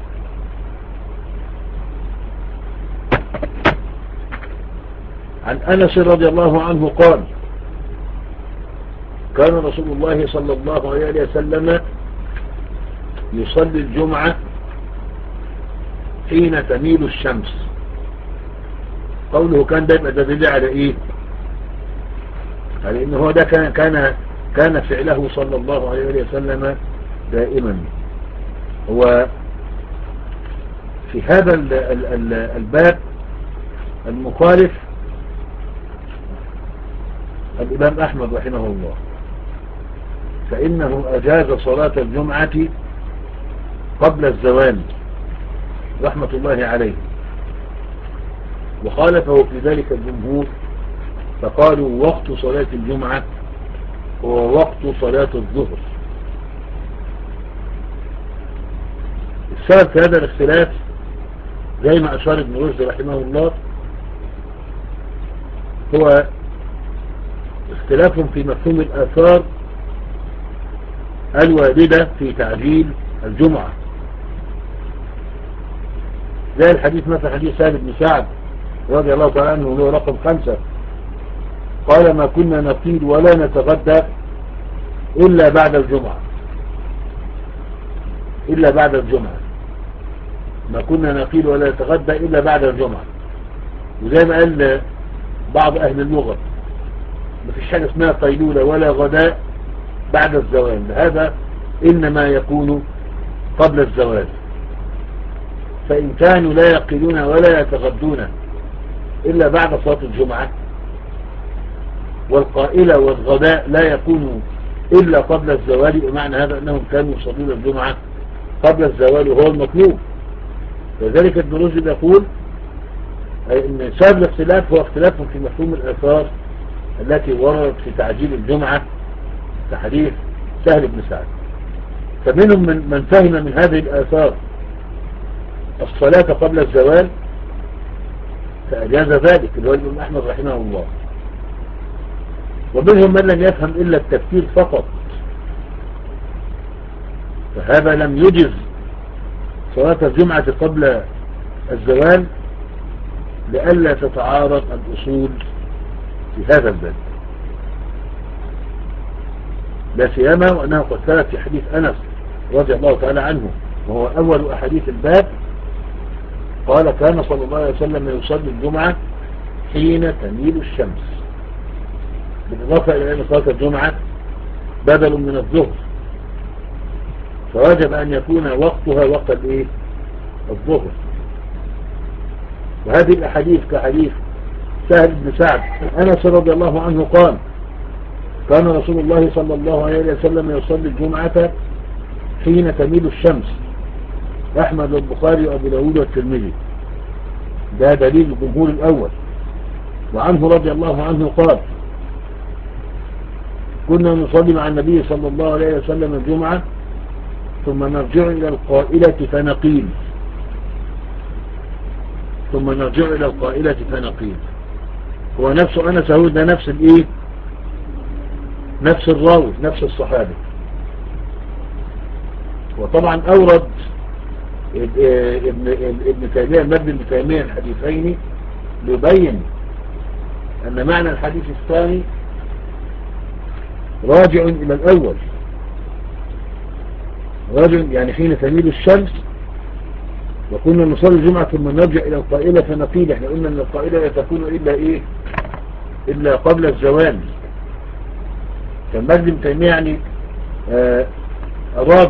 عن أنس رضي الله عنه قال كان رسول الله صلى الله عليه وسلم يصلي الجمعة حين تميل الشمس. قوله كان ده يبقى دليل على ايه؟ على انه هو ده كان كان كان فعله صلى الله عليه وسلم دائما. هو في هذا ال ال ال الباب المخالف الإمام أحمد رحمه الله فإنه أجاز صلاة الجمعة قبل الزوال رحمة الله عليه وخالفه في ذلك الجمهور فقالوا وقت صلاة الجمعة هو وقت صلاة الظهر السبب في هذا الاختلاف زي ما أشار ابن رشد رحمه الله هو اختلاف في مفهوم الآثار الواردة في تعجيل الجمعة، زي الحديث مثل حديث سهل بن سعد رضي الله تعالى عنه له رقم خمسة، قال ما كنا نقيل ولا نتغدى إلا بعد الجمعة، إلا بعد الجمعة، ما كنا نقيل ولا نتغدى إلا بعد الجمعة. وزي ما قال بعض أهل اللغة ما فيش حاجة اسمها قيلولة ولا غداء بعد الزوال، هذا إنما يكون قبل الزوال. فإن كانوا لا يقيلون ولا يتغدون إلا بعد صلاة الجمعة، والقائلة والغداء لا يكون إلا قبل الزوال، بمعنى هذا أنهم كانوا يصلون الجمعة قبل الزوال وهو المطلوب. وذلك ابن رشد يقول ان سبب الاختلاف هو اختلاف في مفهوم الآثار التي وردت في تعجيل الجمعة كحديث سهل بن سعد. فمنهم من, من فهم من هذه الآثار الصلاة قبل الزوال فأجاز ذلك اللي هو الإمام أحمد رحمه الله، ومنهم من لم يفهم إلا التفكير فقط، فهذا لم يجز صلاة الجمعة قبل الزوال لئلا تتعارض الأصول في هذا الباب، لا سيما وأنه قد ثبت في حديث أنس رضي الله تعالى عنه وهو أول أحاديث الباب، قال كان صلى الله عليه وسلم يصلي الجمعة حين تميل الشمس، بالإضافة إلى أن صلاة الجمعة بدل من الظهر، فواجب أن يكون وقتها وقت الإيه؟ الظهر. وهذه الأحاديث كحديث سهل بن سعد أنس رضي الله عنه قال كان رسول الله صلى الله عليه وسلم يصلي الجمعة حين تميل الشمس، أحمد والبخاري وأبو داود والترمذي، ده دليل الجمهور الأول. وعنه رضي الله عنه قال كنا نصلي مع النبي صلى الله عليه وسلم الجمعة ثم نرجع إلى القائلة فنقيل ثم نرجع إلى القائلة فنقيل هو نفس أنس هو ده نفس الإيه نفس الراوي نفس الصحابي. وطبعا أورد ابن ابن تيمية المبني ابن تيمية الحديثين ليبين أن معنى الحديث الثاني راجع إلى الأول، راجع يعني حين تميل الشمس وكنا نصلي الجمعة ثم نرجع إلى القائلة فنقيل، احنا قلنا أن القائلة لا تكون إلا إيه إلا قبل الزوال. فالمجد ابن تيمية يعني آه أراد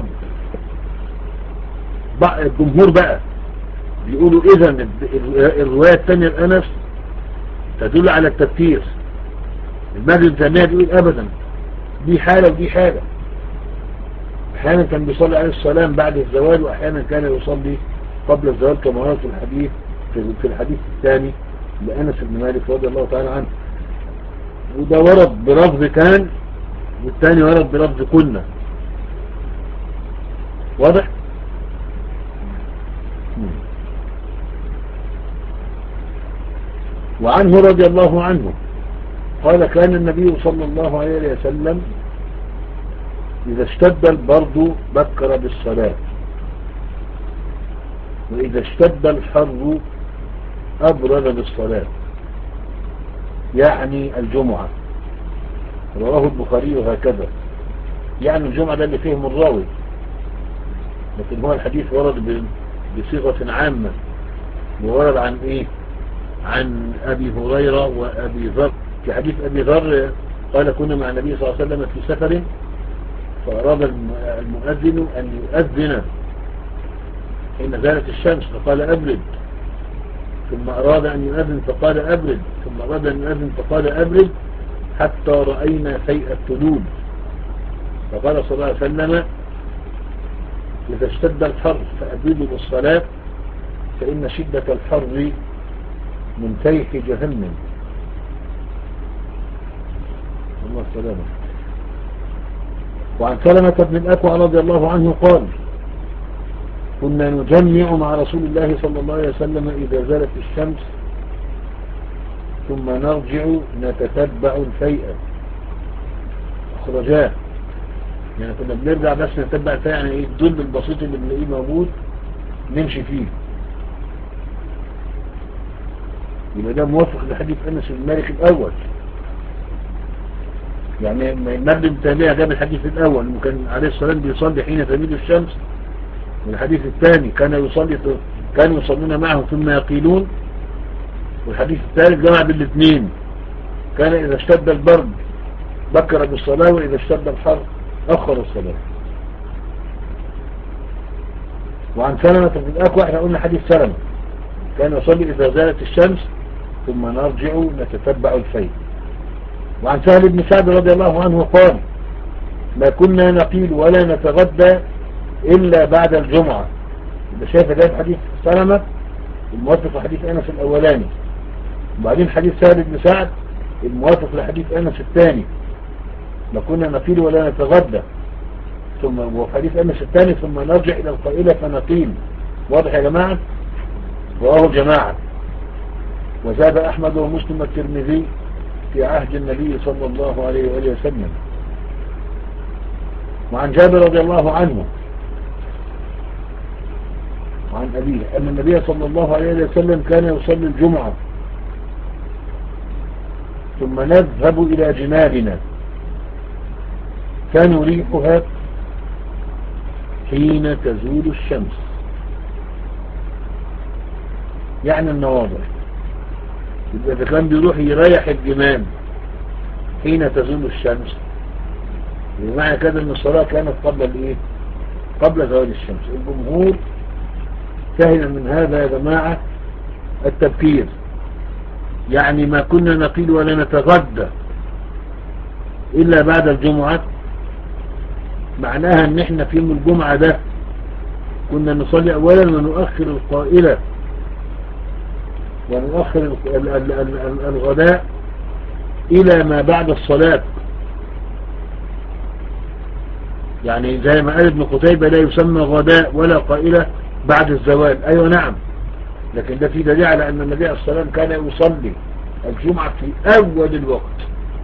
الجمهور بقى بيقولوا إذن الرواية الثانية الأنس تدل على التفكير، المجد ابن تيمية بيقول أبدا دي حالة ودي حالة، أحيانا كان بيصلي عليه السلام بعد الزوال وأحيانا كان يصلي قبل الزوال كما ورد في الحديث في الحديث الثاني لأنس بن مالك رضي الله تعالى عنه، وده ورد بلفظ كان والثاني ورد بلفظ كنا. واضح؟ وعنه رضي الله عنه قال كان النبي صلى الله عليه وسلم إذا اشتد البرد بكر بالصلاة وإذا اشتد الحر أبرد بالصلاة، يعني الجمعة. رواه البخاري هكذا، يعني الجمعة ده اللي فيه الراوي، لكن هو الحديث ورد بصيغة عامة وورد عن إيه عن أبي هريرة وأبي ذر. في حديث أبي ذر قال كنا مع النبي صلى الله عليه وسلم في سفر فأراد المؤذن أن يؤذن حين زالت الشمس فقال أبرد، ثم أراد أن يؤذن فقال أبرد، ثم أراد أن يؤذن فقال أبرد، حتى رأينا فيء الثلوج، فقال صلى الله عليه وسلم إذا اشتد الحر فأبردوا بالصلاة فإن شدة الحر من فيح جهنم. الله السلامة. وعن سلمة بن الأكوع رضي الله عنه قال كنا نجمع مع رسول الله صلى الله عليه وسلم إذا زالت الشمس ثم نرجع نتتبع الفيئة. أخرجاه، يعني كنا بنرجع بس نتبع الفيئة، يعني ايه الظل البسيط اللي بنلاقيه موجود نمشي فيه. يبقى ده موافق لحديث أنس بن مالك الأول، يعني النبي التابعي جاب الحديث الأول انه كان عليه السلام بيصلي حين تميل الشمس، والحديث الثاني كان يصلي كانوا يصلون معه ثم يقيلون، والحديث الثالث جمع بالاثنين، كان إذا اشتد البرد بكر بالصلاة وإذا اشتد الحر أخر الصلاة. وعن سلمة في الأكوى احنا قلنا حديث سلمة كان يصلي إذا زالت الشمس ثم نرجع نتتبع الفيل. وعن سهل بن سعد رضي الله عنه قال ما كنا نقيل ولا نتغدى إلا بعد الجمعة. يبقى شايف ده حديث سلمة الموافق لحديث أنس الأولاني، وبعدين حديث سهل بن سعد الموافق لحديث أنس الثاني ما كنا نقيل ولا نتغدى، ثم وفي حديث أنس الثاني ثم نرجع إلى القائلة فنقيل. واضح يا جماعة؟ رواه جماعة. وزاد أحمد ومسلم الترمذي في عهد النبي صلى الله عليه وآله وسلم. وعن جابر رضي الله عنه وعن أبيه أن النبي صلى الله عليه وسلم كان يصلي الجمعة ثم نذهب إلى جمالنا كان ريحها حين تزول الشمس، يعني النواضح. إذا كان بيروح يريح الجمال حين تزول الشمس، بمعنى كده ان الصلاة كانت قبل الايه؟ قبل زوال الشمس. الجمهور فهم من هذا يا جماعة التبكير، يعني ما كنا نقيل ولا نتغدى إلا بعد الجمعة، معناها ان احنا في يوم الجمعة ده كنا نصلي اولا ونؤخر القائلة ونؤخر الغداء الى ما بعد الصلاة. يعني زي ما قال ابن قتيبة لا يسمى غداء ولا قائلة بعد الزوال. ايوه نعم، لكن ده في دليل على ان النبي عليه الصلاة والسلام كان يصلي الجمعة في اول الوقت،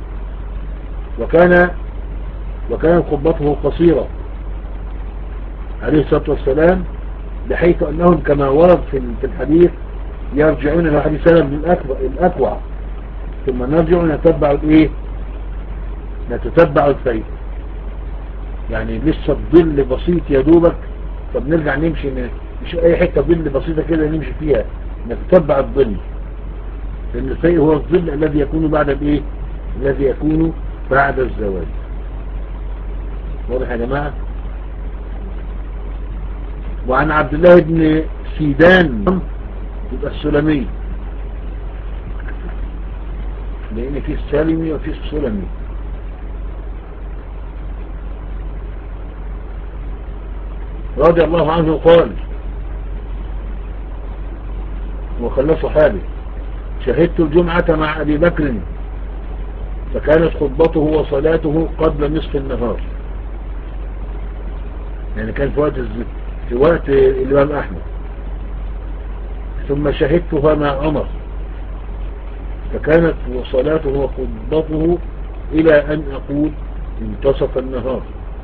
وكان وكانت خطبته قصيرة عليه الصلاة والسلام، بحيث أنهم كما ورد في الحديث يرجعون إلى حديث سلم بن الأكوع ثم نرجع نتبع الإيه؟ نتتبع الفيل، يعني لسه الظل بسيط يا دوبك، طب نرجع نمشي مش أي حتة ظل بسيطة كده نمشي فيها، نتتبع الظل، لأن الفيل هو الظل الذي يكون بعد الإيه؟ الذي يكون بعد الزواج. واضح يا جماعة؟ وعن عبد الله بن سيدان يبقى السلمي، لأن في السالمي وفي السلمي. رضي الله عنه قال وخلى صحابي شهدت الجمعة مع أبي بكر فكانت خطبته وصلاته قبل نصف النهار، يعني كان في وقت الزيت في وقت الإمام أحمد. ثم شهدتها مع عمر فكانت وصلاته وخطبته إلى أن أقول انتصف النهار.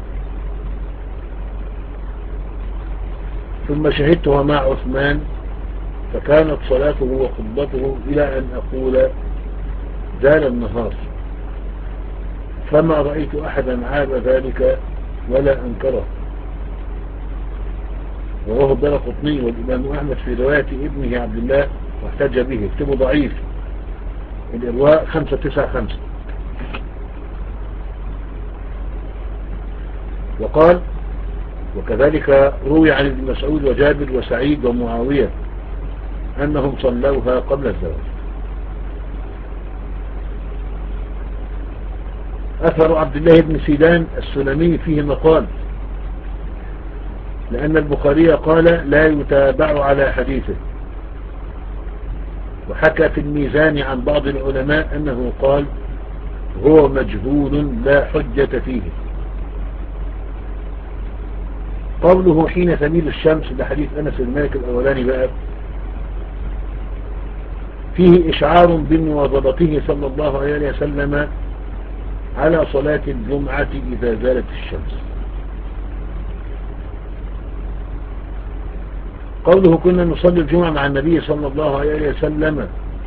ثم شهدتها مع عثمان فكانت صلاته وخطبته إلى أن أقول زال النهار، فما رأيت أحدا عاب ذلك ولا أنكره. ورواه الدارقطني والإمام أحمد في رواية ابنه عبد الله واحتج به، اكتبه ضعيف، الإرواء خمسة تسعة خمسة. وقال وكذلك روي عن ابن مسعود وجابر وسعيد ومعاوية أنهم صلوها قبل الزواج. أثر عبد الله بن سيدان السلمي فيه مقال، لأن البخاري قال لا يتابع على حديثه، وحكى في الميزان عن بعض العلماء أنه قال هو مجهول لا حجة فيه. قوله حين تميل الشمس، ده حديث أنس بن مالك الأولاني بقى، فيه إشعار بمواظبته صلى الله عليه وسلم على صلاة الجمعة إذا زالت الشمس. قوله كنا نصلي الجمعة مع النبي صلى الله عليه وسلم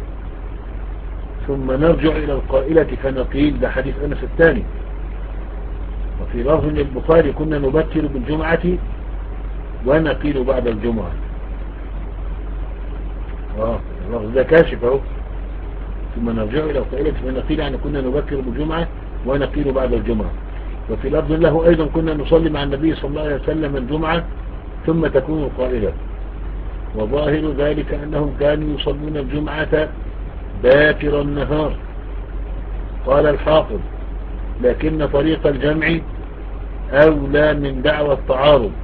ثم نرجع إلى القائلة فنقيل، ده حديث أنس الثاني. وفي لفظ البخاري كنا نبكر بالجمعة ونقيل بعد الجمعة. اه اللفظ ده كاشف اهو، ثم نرجع إلى القائلة فنقيل يعني كنا نبكر بالجمعة ونقيل بعد الجمعة. وفي لفظ له أيضا كنا نصلي مع النبي صلى الله عليه وسلم الجمعة ثم تكون القائلة. وظاهر ذلك أنهم كانوا يصلون الجمعة باكر النهار. قال الحافظ لكن طريق الجمع أولى من دعوى التعارض.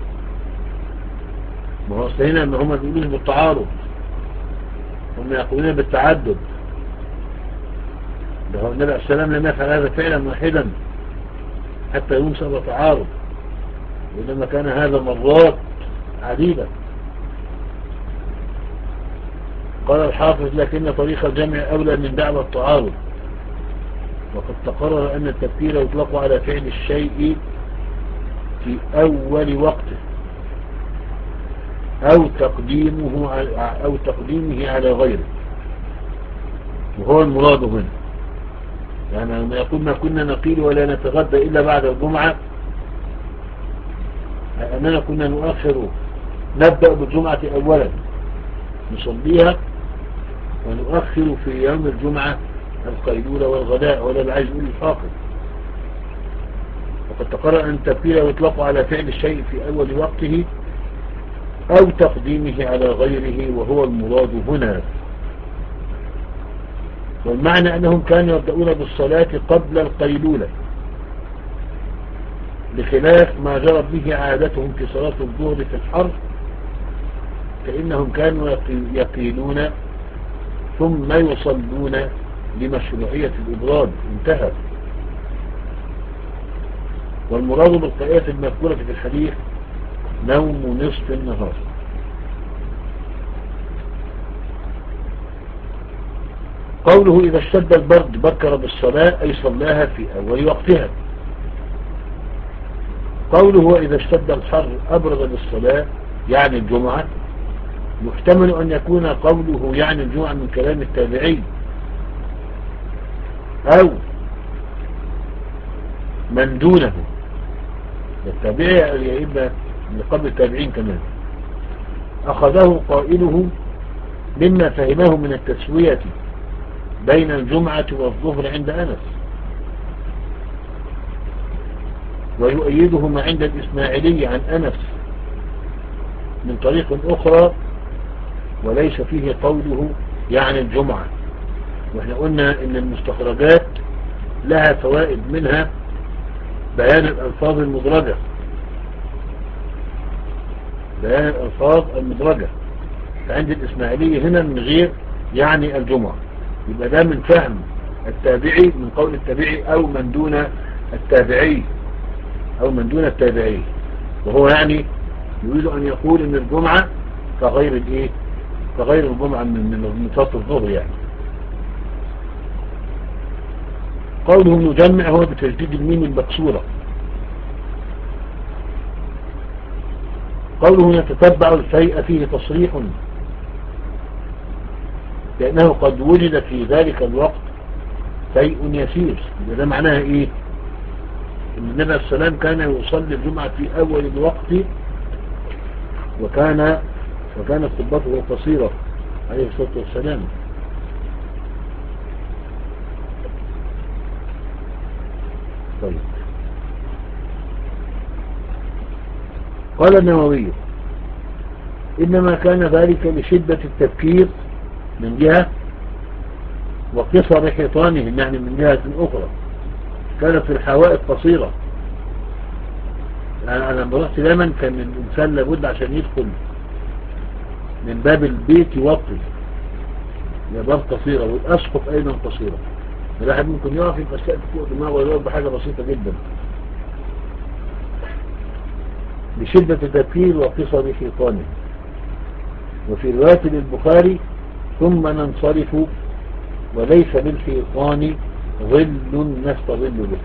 ما هو هنا ان هم ما بيقولوش بالتعارض، هم يقولون بالتعدد. ده هو النبي عليه السلام لم يفعل هذا فعلا واحدا حتى ينسب تعارض، وإنما كان هذا مرات عديدة. قال الحافظ لكن طريق الجمع أولى من دعوى التعارض، وقد تقرر أن التفكير يطلق على فعل الشيء في أول وقته أو تقديمه أو تقديمه على غيره، وهو المراد هنا. يعني لما يقول ما كنا نقيل ولا نتغدى إلا بعد الجمعة، أننا كنا نؤخر، نبدأ بالجمعة أولا نصليها ونؤخر في يوم الجمعة القيلولة والغداء، ولا عايز يقول الحافظ. وقد تقرر أن التفكير يطلق على فعل الشيء في أول وقته أو تقديمه على غيره، وهو المراد هنا. والمعنى أنهم كانوا يبدأون بالصلاة قبل القيلولة، بخلاف ما جرت به عادتهم في صلاة الظهر في الحر، فإنهم كانوا يقيلون ثم يصلون لمشروعية الإبراد. انتهى. والمراد بالقيات المذكورة في الحديث نوم نصف النهار. قوله إذا اشتد البرد بكر بالصلاة أي صلاها في أول وقتها. قوله وإذا اشتد الحر أبرد بالصلاة يعني الجمعة، يحتمل أن يكون قوله يعني الجمعة من كلام التابعي، أو من دونه. التابعي يبقى من قبل التابعين كمان. أخذه قائله مما فهمه من التسوية بين الجمعة والظهر عند أنس، ويؤيده ما عند الإسماعيلي عن أنس من طريق أخرى وليس فيه قوله يعني الجمعة. واحنا قلنا ان المستخرجات لها فوائد، منها بيان الألفاظ المدرجة، بيان الألفاظ المدرجة. فعند الإسماعيلي هنا من غير يعني الجمعة، يبقى ده من فهم التابعي، من قول التابعي أو من دون التابعي أو من دون التابعي، وهو يعني يريد أن يقول ان الجمعة كغير الايه كغير الجمعة من صلاة الظهر يعني. قوله نجمع هو بتجديد الميم المكسورة. قوله يتتبع الفيء فيه تصريح لأنه قد وجد في ذلك الوقت فيء يسير. ده معناها ايه؟ ان النبي عليه السلام كان يصلي الجمعة في اول الوقت، وكان وكانت خطبته قصيرة عليه الصلاة والسلام. طيب. قال النووي إنما كان ذلك لشدة التفكير من جهة، وقصر حيطانهم يعني من جهة أخرى، كانت الحوائط قصيرة. أنا لما رحت دايما كان الإنسان لابد عشان يدخل من باب البيت يوطي، يا باب قصيرة، والأسقف أيضا قصيرة. الواحد ممكن يقف يبقى السقف فوق دماغه ويقف بحاجة بسيطة جدا. لشدة تدبير وقصر حيطانه. وفي رواية للبخاري ثم ننصرف وليس للحيطان ظل نستظل به.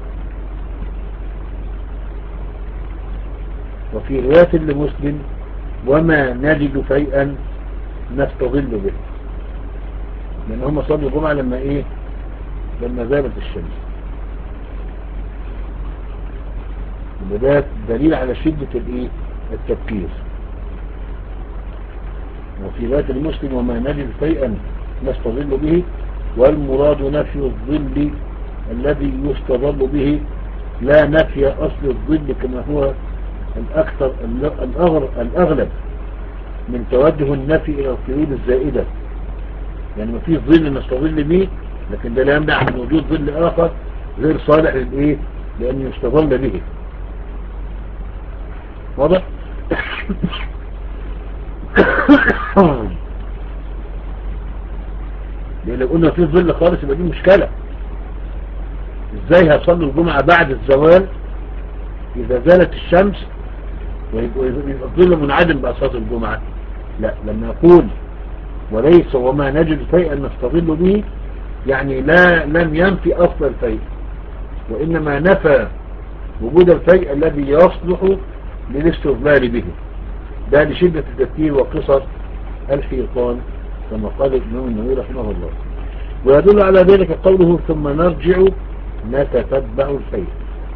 وفي رواية لمسلم وما نجد فيئا نستظل به، لأن هم صلوا الجمعة لما إيه لما زالت الشمس. وده دليل على شدة الإيه التفكير. وفي رواية المسلم وما نجد فيئا نستظل به، والمراد نفي الظل الذي يستظل به لا نفي أصل الظل كما هو الأكثر الأغلب من توجه النفي إلى القيود الزائدة. يعني ما فيش ظل نستظل به، لكن ده لا يمنع من وجود ظل آخر غير صالح للإيه لأن يستظل به. واضح؟ لأن لو قلنا في ظل خالص يبقى دي مشكلة. ازاي هصلوا الجمعة بعد الزوال إذا زالت الشمس ويبقى الظل منعدم بأساس الجمعة؟ لا، لما يقول وليس وما نجد فيئا نستظل به يعني لا لم ينفي أصل الفيء، وإنما نفى وجود الفيء الذي يصلح للاستظلال به، ده لشدة التفكير وقصر الحيطان كما قال الإمام النووي رحمه الله. ويدل على ذلك قوله ثم نرجع نتتبع الفيء.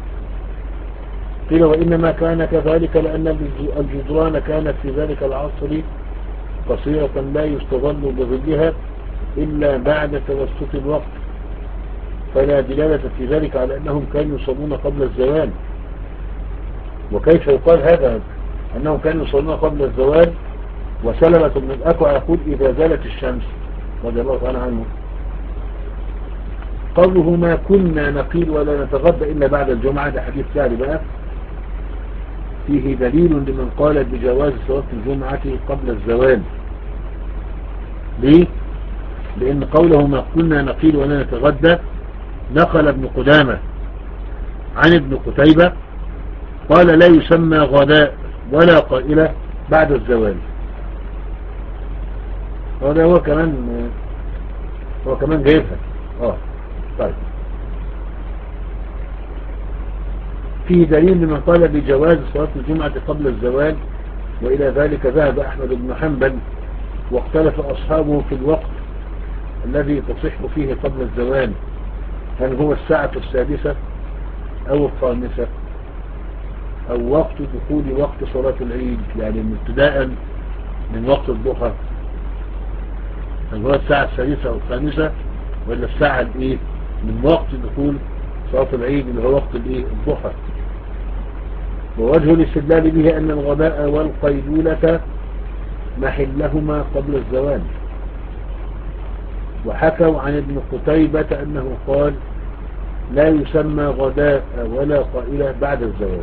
قيل وإنما كان كذلك لأن الجدران كانت في ذلك العصر قصيرة لا يستظل بظلها إلا بعد توسط الوقت، فلا دلالة في ذلك على أنهم كانوا يصلون قبل الزوال. وكيف يقال هذا أنهم كانوا يصلون قبل الزوال وسلمة بن الأكوع يقول إذا زالت الشمس رضي الله تعالى عنه. قوله ما كنا نقيل ولا نتغدى إلا بعد الجمعة، ده حديث ثاني بقى فيه دليل لمن قال بجواز صلاة الجمعة قبل الزوال. ليه؟ لأن قوله ما كنا نقيل ولا نتغدى نقل ابن قدامة عن ابن قتيبة قال لا يسمى غداء ولا قائلة بعد الزوال. هذا هو كمان هو كمان جايبها. اه طيب فيه دليل لمن قال بجواز صلاة الجمعة قبل الزوال، وإلى ذلك ذهب أحمد بن حنبل، واختلف أصحابه في الوقت الذي تصح فيه قبل الزوال، هل هو الساعة السادسة أو الخامسة أو وقت دخول وقت صلاة العيد، يعني ابتداء من وقت الضحى، هل هو الساعة السادسة أو الخامسة ولا الساعة الإيه من وقت دخول صلاة العيد اللي هو وقت الإيه الضحى. ووجه الاستدلال به أن الغداء والقيلولة محلهما قبل الزوال. وحكوا عن ابن قتيبة أنه قال لا يسمى غداء ولا قائلة بعد الزوال.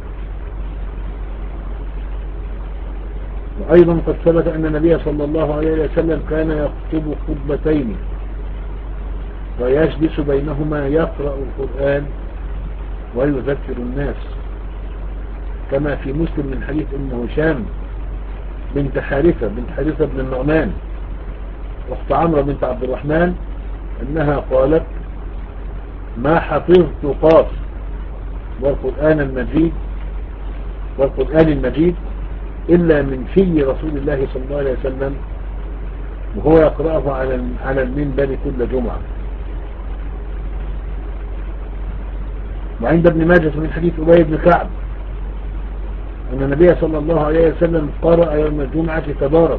وأيضا قد ثبت أن النبي صلى الله عليه وسلم كان يخطب خطبتين ويجلس بينهما يقرأ القرآن ويذكر الناس، كما في مسلم من حديث أم هشام بنت حارثة بنت حارثة بن النعمان أخت عمرو بنت عبد الرحمن أنها قالت ما حفظت قاف والقرآن المجيد والقرآن المجيد إلا من في رسول الله صلى الله عليه وسلم وهو يقرأه على على المنبر كل جمعة. وعند ابن ماجه من حديث أبي بن كعب أن النبي صلى الله عليه وسلم قرأ يوم الجمعة تبارك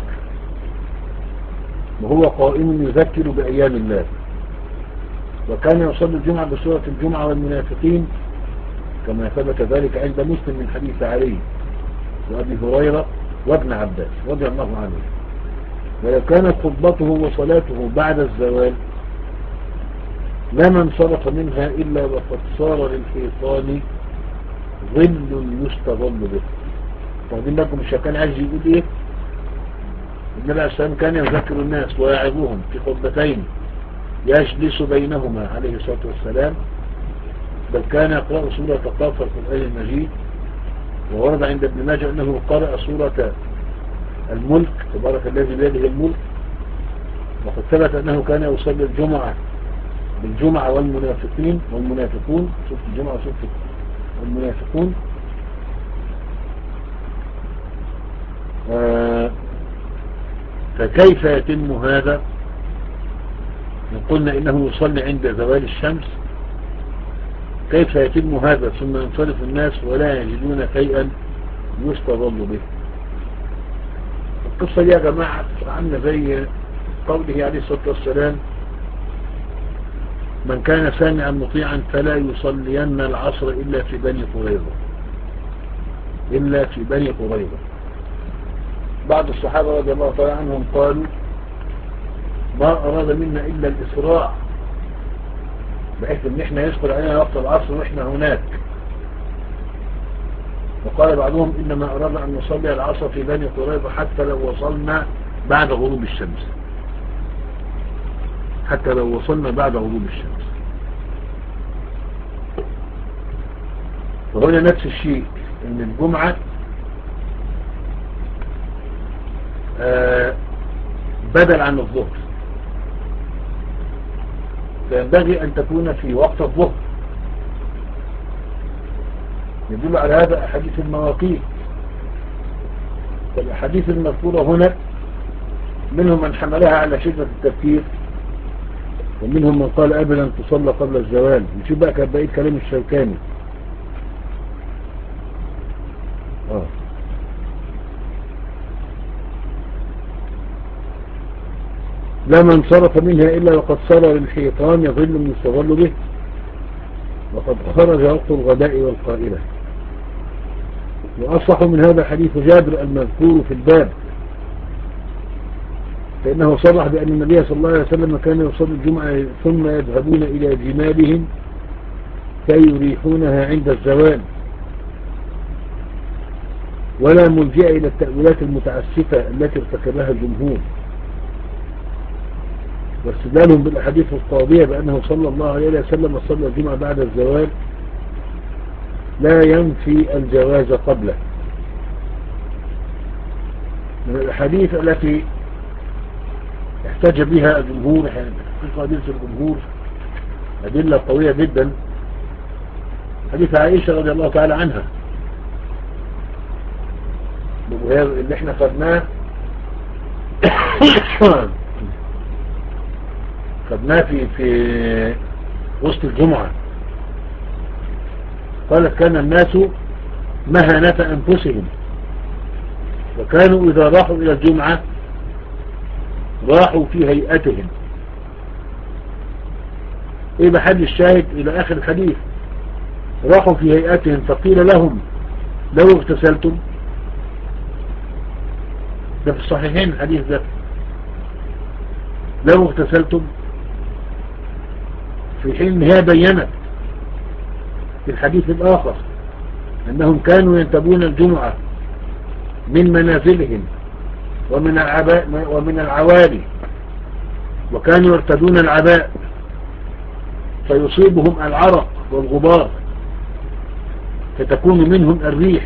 وهو قائم يذكر بأيام الله، وكان يصلي الجمعة بسورة الجمعة والمنافقين كما ثبت ذلك عند مسلم من حديث علي وأبي هريرة وابن عباس رضي الله عنه. ولو كانت خطبته وصلاته بعد الزوال لما انصرف منها إلا وقد صار للحيطان ظل يستظل به. واخدين بالكم مش كان عايز يقول ايه؟ النبي عليه الصلاة والسلام كان يذكر الناس ويعظهم في خطبتين يجلس بينهما عليه الصلاة والسلام، بل كان يقرأ سورة قاف القرآن المجيد وورد عند ابن ماجه أنه قرأ سورة الملك تبارك الذي بيده الملك. وقد ثبت أنه كان يصلي الجمعة بالجمعة والمنافقين والمنافقون سورة الجمعة وسورة المنافقون. آه فكيف يتم هذا؟ قلنا إنه يصلي عند زوال الشمس، كيف يتم هذا ثم ينصرف الناس ولا يجدون شيئا يستظل به؟ القصة دي يا جماعة عاملة زي قوله عليه الصلاة والسلام: من كان سامعا مطيعا فلا يصلين العصر إلا في بني قريظة إلا في بني قريظة. بعض الصحابة رضي الله تعالى عنهم قالوا: ما أراد منا إلا الإسراع، بحيث ان احنا يدخل علينا وقت العصر واحنا هناك. وقال بعضهم: إنما أراد أن نصلي العصر في بني قريظة حتى لو وصلنا بعد غروب الشمس حتى لو وصلنا بعد غروب الشمس. وهنا نفس الشيء، ان الجمعة آه بدل عن الظهر، فينبغي أن تكون في وقت الظهر. يدل على هذا أحاديث المواقيت. فالأحاديث المذكورة هنا منهم من حملها على شدة التفكير، ومنهم من قال أبدا تصلى قبل الزوال. نشوف بقى كان بقيت كلام الشوكاني. آه. لما انصرف منها إلا وقد صار للحيطان يظل يستظل به، وقد خرج وقت الغداء والقائلة. وأصح من هذا حديث جابر المذكور في الباب، فإنه صرح بأن النبي صلى الله عليه وسلم كان يصلي الجمعة ثم يذهبون إلى جمالهم فيريحونها عند الزوال، ولا ملجأ إلى التأويلات المتعسفة التي ارتكبها الجمهور، واستدلالهم بالأحاديث القاضية بأنه صلى الله عليه وسلم صلى الجمعة بعد الزوال لا ينفي الجواز قبله. من الأحاديث التي احتج بها الجمهور في أدلة الجمهور أدلة قوية جدا حديث عائشة رضي الله تعالى عنها اللي احنا خدناه خدناه في في وسط الجمعة. قالت: كان الناس مهنة أنفسهم، وكانوا إذا راحوا إلى الجمعة راحوا في هيئتهم. إيه محل الشاهد إلى آخر الحديث؟ راحوا في هيئتهم، فقيل لهم: لو اغتسلتم. ده في الصحيحين الحديث ده، لو اغتسلتم، في حين هي بينت في الحديث الآخر أنهم كانوا ينتبون الجمعة من منازلهم ومن العباء ومن العوالي، وكانوا يرتدون العباء فيصيبهم العرق والغبار فتكون منهم الريح.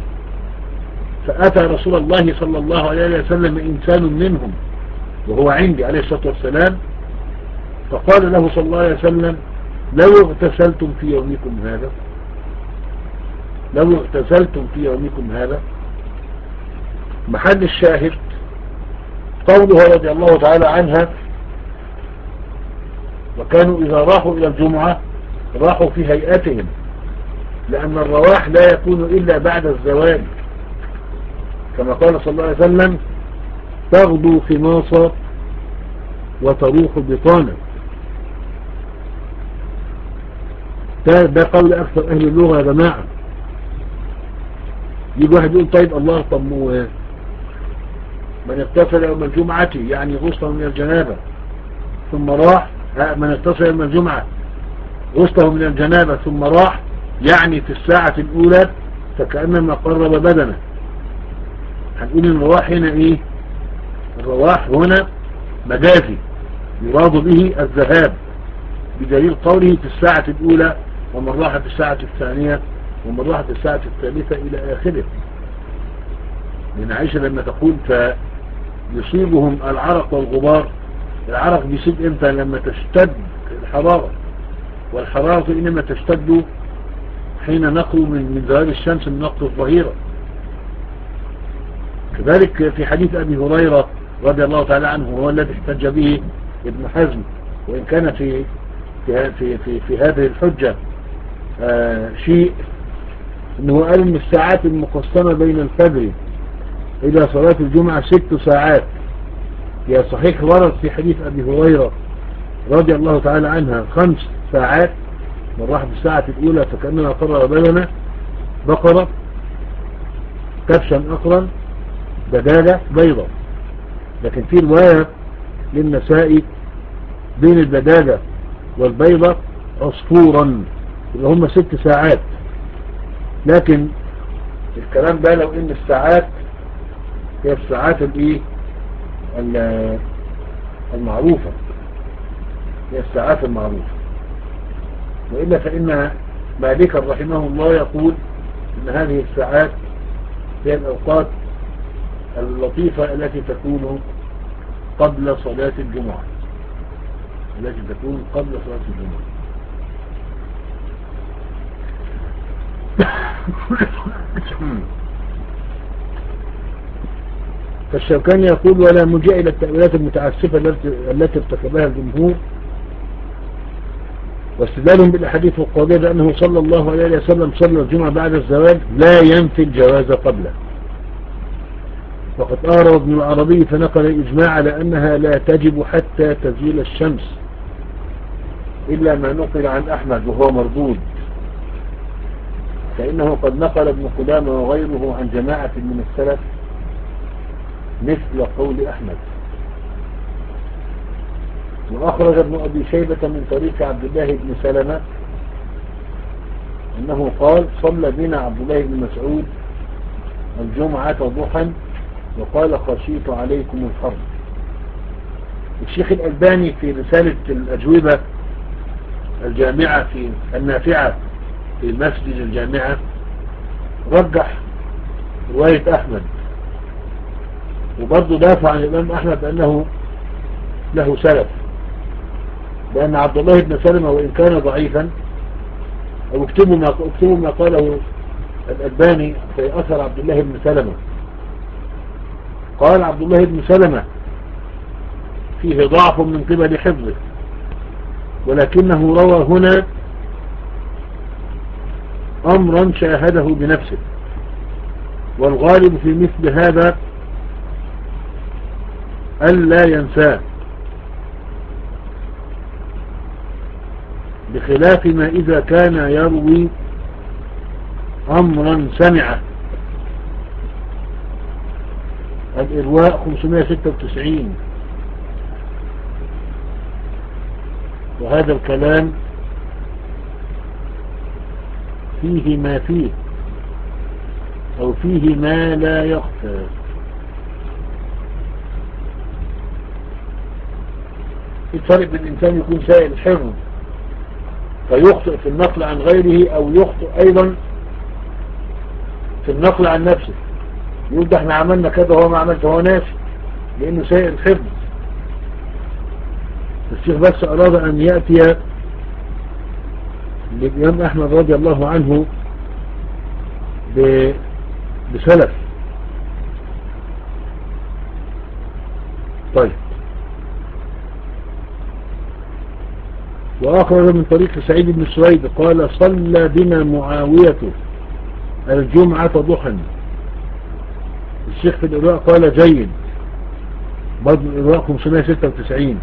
فأتى رسول الله صلى الله عليه وسلم إنسان منهم وهو عندي عليه الصلاة والسلام، فقال له صلى الله عليه وسلم: لو اغتسلتم في يومكم هذا لو اغتسلتم في يومكم هذا. محل الشاهد قولها رضي الله تعالى عنها: وكانوا إذا راحوا إلى الجمعة راحوا في هيئتهم، لأن الرواح لا يكون إلا بعد الزوال، كما قال صلى الله عليه وسلم: تغدو خماصا وتروح بطانا. ده, ده قول أكثر أهل اللغة يا جماعة. يجي واحد يقول: طيب الله طموه من اغتسل يوم الجمعة يعني غسله من الجنابة ثم راح، من اغتسل يوم الجمعة غسله من الجنابة ثم راح يعني في الساعة الأولى فكأنما قرب بدنه. هنقول ان الرواح هنا ايه؟ الرواح هنا مجازي يراد به الذهاب، بدليل قوله في الساعة الأولى ومن راح في الساعة الثانية ومروحة الساعة الثالثة إلى آخره. لأن عائشة لما تقول فيصيبهم العرق والغبار، العرق بيصيب إمتى؟ لما تشتد الحرارة، والحرارة إنما تشتد حين نقو من من زوال الشمس من وقت الظهيرة. كذلك في حديث أبي هريرة رضي الله تعالى عنه، هو الذي احتج به ابن حزم، وإن كان في في في في, في هذه الحجة آه شيء، انه قال ان الساعات المقسمة بين الفجر الى صلاة الجمعة ست ساعات. هي صحيح ورد في حديث ابي هريرة رضي الله تعالى عنها خمس ساعات، مرة في الساعة الاولى فكأننا قرر بيننا بقرة كبشا اقرا دجاجة بيضة. لكن في رواية للنسائي بين الدجاجة والبيضة عصفورا، اللي هم ست ساعات. لكن الكلام ده لو ان الساعات هي الساعات الايه المعروفة، هي الساعات المعروفة، وإلا فإن مالكا رحمه الله يقول ان هذه الساعات هي الأوقات اللطيفة التي تكون قبل صلاة الجمعة، التي تكون قبل صلاة الجمعة. فالشوكاني يقول ولا مجيء إلى التأويلات المتعسفة التي ارتكبها الجمهور، واستدلالهم بالأحاديث القاضية بأنه صلى الله عليه وسلم صلى الجمعة بعد الزواج لا ينفي الجواز قبله. وقد أعرض ابن العربي فنقل الإجماع على أنها لا تجب حتى تزيل الشمس، إلا ما نقل عن أحمد وهو مردود، فإنه قد نقل ابن قدامة وغيره عن جماعة من السلف مثل قول أحمد. وأخرج ابن أبي شيبة من طريق عبد الله بن سلمة أنه قال صلى بنا عبد الله بن مسعود الجمعة ضحى وقال خشيت عليكم الحرب. الشيخ الألباني في رسالة الأجوبة الجامعة في النافعة في مسجد الجامعة رجح رواية أحمد، وبرضه دافع عن الإمام أحمد أنه له سلف، لأن عبد الله بن سلمة وإن كان ضعيفا، أو اكتبوا ما, اكتبوا ما قاله الألباني في أثر عبد الله بن سلمة، قال عبد الله بن سلمة فيه ضعف من قبل حفظه، ولكنه روى هنا أمرا شاهده بنفسه، والغالب في مثل هذا ألا ينساه، بخلاف ما إذا كان يروي أمرا سمعه. الإرواء خمسمائة وستة وتسعين. وهذا الكلام فيه ما فيه أو فيه ما لا يخفى. الفرق بين الإنسان يكون سائل الحفظ فيخطئ في النقل عن غيره، أو يخطئ أيضا في النقل عن نفسه، يقول ده احنا عملنا كده وهو ما عملت، هو ناسي لأنه سائل الحفظ. الشيخ بس أراد أن يأتي للإمام أحمد رضي الله عنه بسلف. طيب، وآخر من طريق سعيد بن سويد قال صلى بنا معاوية الجمعة ضحى. الشيخ في الإرواء قال جيد، برضو الإرواء خمسمائة وستة وتسعين.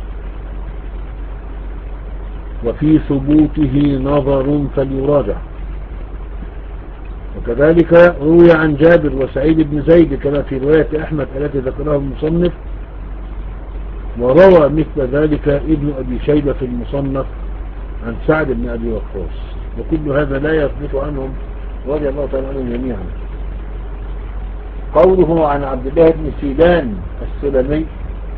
وفي ثبوته نظر فليراجع. وكذلك روي عن جابر وسعيد بن زيد كما في رواية أحمد التي ذكرها المصنف، وروى مثل ذلك ابن أبي شيبة في المصنف عن سعد بن أبي وقاص، وكل هذا لا يثبت عنهم رضي الله تعالى عنهم جميعا. قوله عن عبد الله بن سيدان السلمي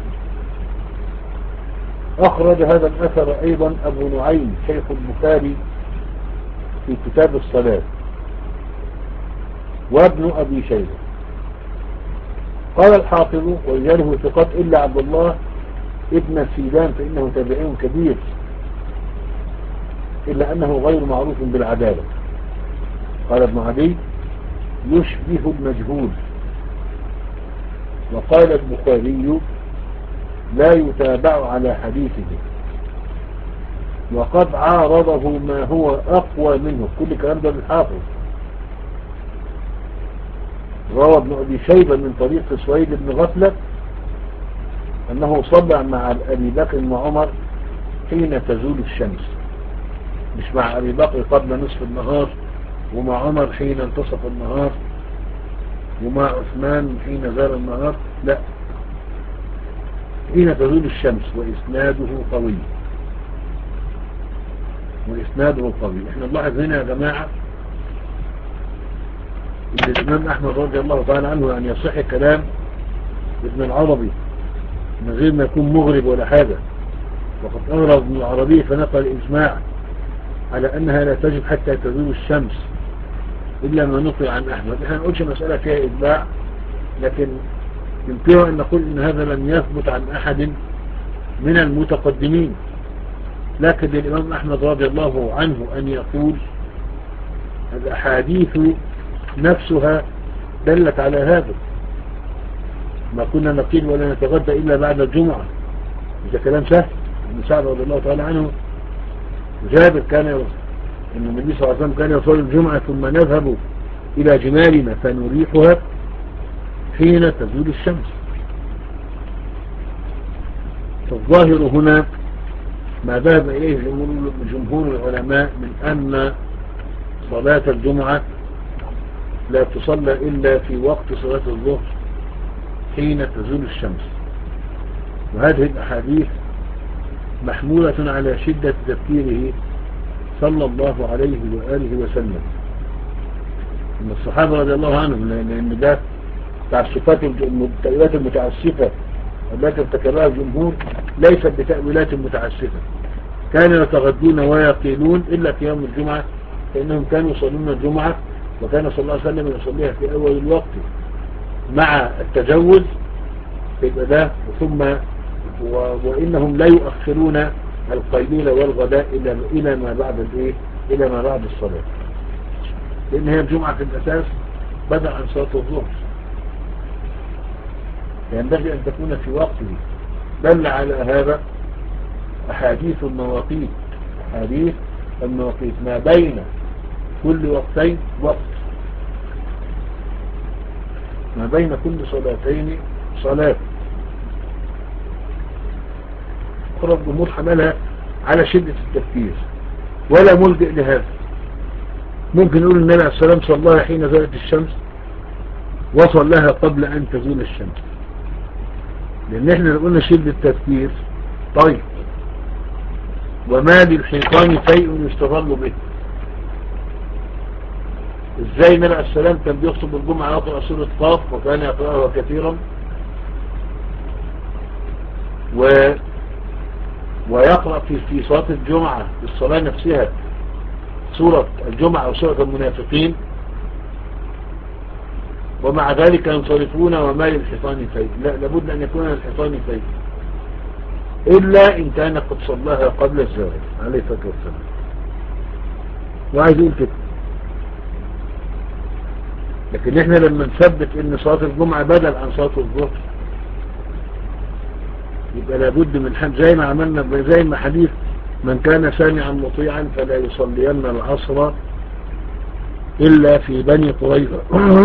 أخرج هذا الأثر أيضا أبو نعيم شيخ البخاري في كتاب الصلاة وابن أبي شيبة. قال الحافظ ورجاله ثقات إلا عبد الله ابن سيدان فإنه تابعي كبير، إلا أنه غير معروف بالعدالة. قال ابن عدي يشبه المجهول. وقال البخاري لا يتابع على حديثه، وقد عارضه ما هو أقوى منه. كل كلام ده الحافظ. روى ابن أبي شيبة من طريق سويد بن غفلة أنه صلى مع أبي بكر وعمر حين تزول الشمس، مش مع أبي بكر قبل نصف النهار، ومع عمر حين انتصف النهار، ومع عثمان حين زال النهار، لا، حين تزول الشمس. وإسناده قوي، وإسناده قوي. احنا نلاحظ هنا يا جماعة ان الإمام أحمد رضي الله تعالى عنه أن يصح كلام ابن العربي من غير ما يكون مغرب ولا حاجة، وقد أغرب ابن العربي فنقل الإجماع على أنها لا تجب حتى تزول الشمس إلا ما نقل عن أحمد. احنا نقولش مسألة فيها إجماع، لكن يمكن أن نقول إن هذا لم يثبت عن أحد من المتقدمين، لكن للإمام أحمد رضي الله عنه أن يقول الأحاديث نفسها دلت على هذا. ما كنا نقيل ولا نتغدى إلا بعد الجمعة، إذا كلام سهل. ابن سعد رضي الله تعالى عنه جابر كان يقول أن النبي صلى الله عليه وسلم كان يصلي الجمعة ثم نذهب إلى جمالنا فنريحها حين تزول الشمس. فالظاهر هنا ما ذهب إليه جمهور العلماء من أن صلاة الجمعة لا تصلى إلا في وقت صلاة الظهر حين تزول الشمس. وهذه الأحاديث محمولة على شدة تذكيره صلى الله عليه وآله وسلم من الصحابة رضي الله عنهم، لأن ده تعسفات التأويلات المتعسفة التي ارتكبها الجمهور ليست بتأويلات متعسفة. كانوا يتغدون ويقيلون إلا في يوم الجمعة، فإنهم كانوا يصلون الجمعة وكان صلى الله عليه وسلم يصليها في أول الوقت مع التجوز يبقى ده، ثم وإنهم لا يؤخرون القيلولة والغداء إلى إلى ما بعد الإيه إلى ما بعد الصلاة، لأن هي الجمعة في الأساس بدأ عن صلاة الظهر، ينبغي أن تكون في وقته. دل على هذا أحاديث المواقيت، أحاديث المواقيت ما بين كل وقتين وقت، ما بين كل صلاتين صلاة. أخرى الجمهور حملها على شدة التفكير ولا ملجئ لهذا. ممكن نقول النبي عليه السلام صلاها حين زالت الشمس وصلها قبل أن تزول الشمس، لأن احنا قلنا شدة التفكير. طيب وما للحيطان شيء يستظل به. ازاي النبي عليه السلام كان بيخطب الجمعة يقرأ سورة قاف وكان يقرأها كثيرا، و ويقرأ في في صلاة الجمعة في الصلاة نفسها سورة الجمعة أو سورة المنافقين، ومع ذلك ينصرفون وما للحيطان شيء؟ لا، لابد أن يكون للحيطان شيء إلا إن كان قد صلاها قبل الزواج عليه الصلاة والسلام. وعايز يقول كده، لكن احنا لما نثبت ان صلاة الجمعة بدل عن صلاة الظهر يبقى لابد من حد، زي ما عملنا زي ما حديث من كان سامعا مطيعا فلا يصلين العصر إلا في بني قريظة.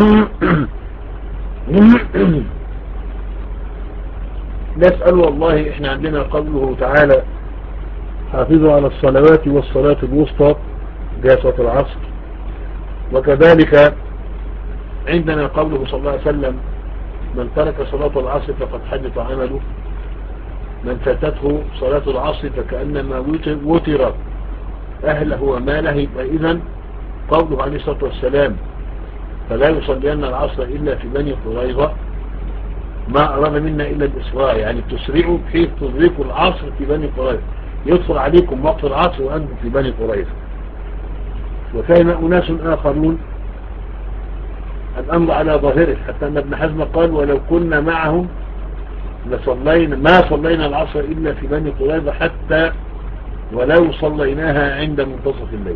نسأل والله احنا عندنا قوله تعالى حافظوا على الصلوات والصلاة الوسطى جاء صلاة العصر، وكذلك عندنا قوله صلى الله عليه وسلم من ترك صلاة العصر فقد حدث عمله، من فاتته صلاة العصر فكأنما وتر أهله وماله. فإذا قوله عليه الصلاة والسلام فلا يصلين العصر إلا في بني قريظة ما أراد منا إلا الإسراء، يعني تسرعوا بحيث تدركوا العصر في بني قريظة، يدخل عليكم وقت العصر وأنتم في بني قريظة. وكان أناس آخرون الأمر على ظاهره، حتى أن ابن حزم قال ولو كنا معهم لصلينا ما صلينا العصر إلا في بني قريظة حتى ولو صليناها عند منتصف الليل،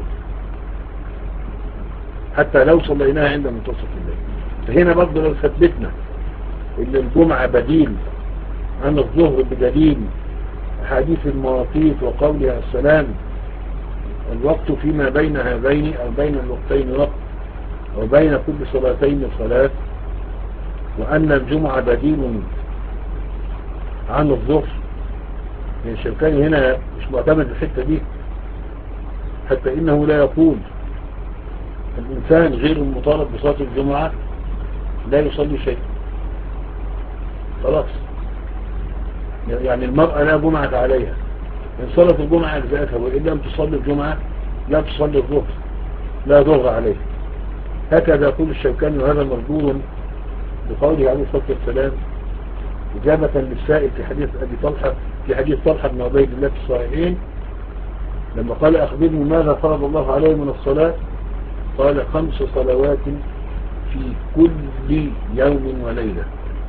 حتى لو صليناها عند منتصف الليل. فهنا برضه لو ثبتنا إن الجمعة بديل عن الظهر بدليل حديث المواقيت وقولها السلام الوقت فيما بين هذين أو بين الوقتين وقت وبين كل صلاتين صلاة، وأن الجمعة بديل عن الظهر. يعني الشوكاني هنا مش معتمد الحتة دي، حتى إنه لا يقول الإنسان غير المطالب بصلاة الجمعة لا يصلي شيء خلاص. يعني المرأة لا جمعة عليها، إن صلت الجمعة أجزأتها، وإن لم تصلي الجمعة لا تصلي الظهر، لا ظهر عليها. هكذا يقول الشوكاني، وهذا مردود بقوله عليه الصلاة والسلام إجابة للسائل في حديث أبي طلحة في حديث طلحة بن عبيد الله في الصحيحين لما قال أخبرني ماذا فرض الله عليه من الصلاة، قال خمس صلوات في كل يوم وليلة،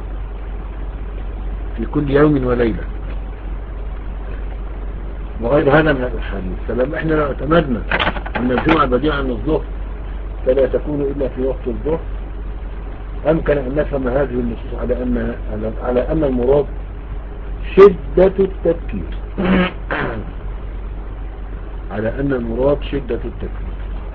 في كل يوم وليلة، وغير هذا من الأحاديث. فلما احنا لو اعتمدنا أن الجمعة بديعة عن الظهر فلا تكون إلا في وقت الظهر، أمكن أن نفهم هذه النصوص على أن على أن المراد شدة التذكير على أن المراد شدة التذكير.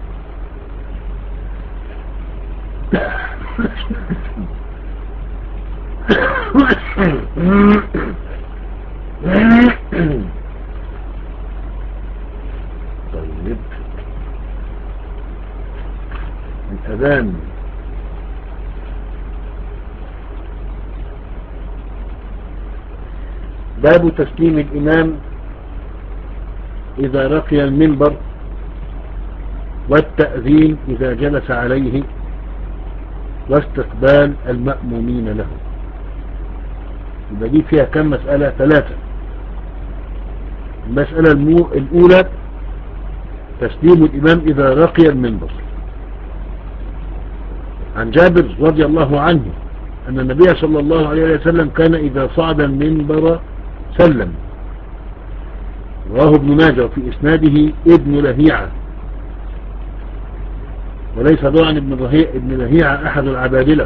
طيب الأذان باب تسليم الإمام إذا رقي المنبر والتأذين إذا جلس عليه واستقبال المأمومين له. يبقى دي فيها كم مسألة؟ ثلاثة. المسألة الأولى تسليم الإمام إذا رقي المنبر. عن جابر رضي الله عنه أن النبي صلى الله عليه وسلم كان إذا صعد المنبر سلم. رواه ابن ماجه وفي إسناده ابن لهيعة، وليس ضعن ابن لهيعة أحد العبادلة،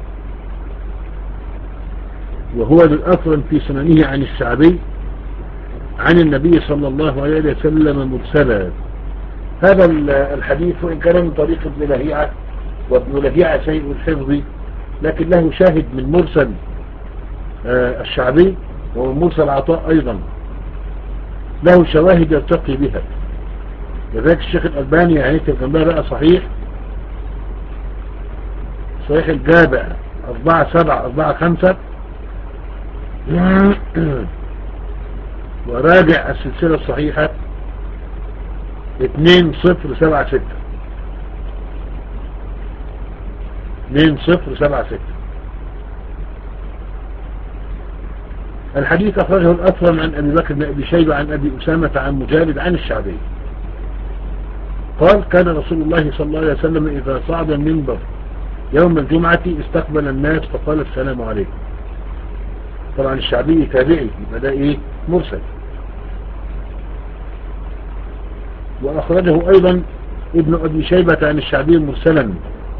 وهو للأثر في سننه عن الشعبي عن النبي صلى الله عليه وسلم مرسلا. هذا الحديث وإن كان من طريق ابن لهيعة، وابن لهيعة سيء الحفظ، لكن له شاهد من مرسل الشعبي ومن مرسل عطاء أيضا، له شواهد يرتقي بها. لذلك الشيخ الألباني يعني جنبها بقى صحيح صحيح الجابع أربعة سبعة أربعة خمسة، وراجع السلسلة الصحيحة اثنين صفر سبعة ستة اثنين صفر سبعة ستة. الحديث أخرجه الأثرم عن أبي بكر بن أبي شيبة عن أبي أسامة عن مجالد عن الشعبي قال كان رسول الله صلى الله عليه وسلم إذا صعد المنبر يوم الجمعة استقبل الناس فقال السلام عليكم. طبعا الشعبي تابعي، يبقى ده إيه؟ مرسل. وأخرجه أيضا ابن أبي شيبة عن الشعبي مرسلا،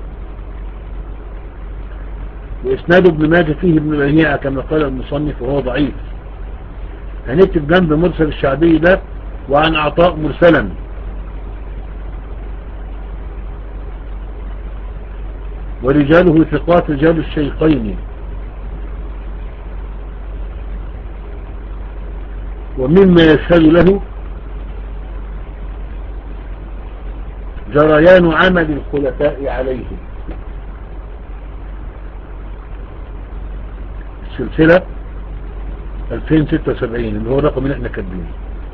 وإسناد ابن ماجه فيه ابن لهيعة كما قال المصنف وهو ضعيف. هنكتب جنب مرسل الشعبي ده وعن عطاء مرسلا. ورجاله ثقات رجال الشيخين. ومما يشهد له جريان عمل الخلفاء عليه. السلسلة ألفين وستة وسبعين اللي هو الرقم اللي احنا كاتبينه.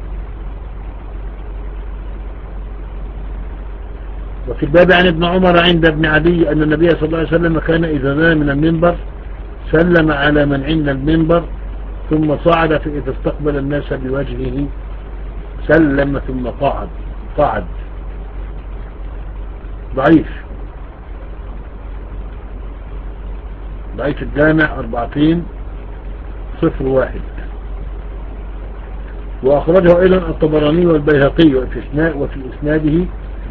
وفي الباب عن ابن عمر عند ابن عدي أن النبي صلى الله عليه وسلم كان إذا نام من المنبر سلم على من عند المنبر ثم صعد، فإذا استقبل الناس بوجهه سلم ثم قعد قعد ضعيف. ضعيف الجامع أربعتين صفر واحد. وأخرجه أيضا الطبراني والبيهقي وفي إسناده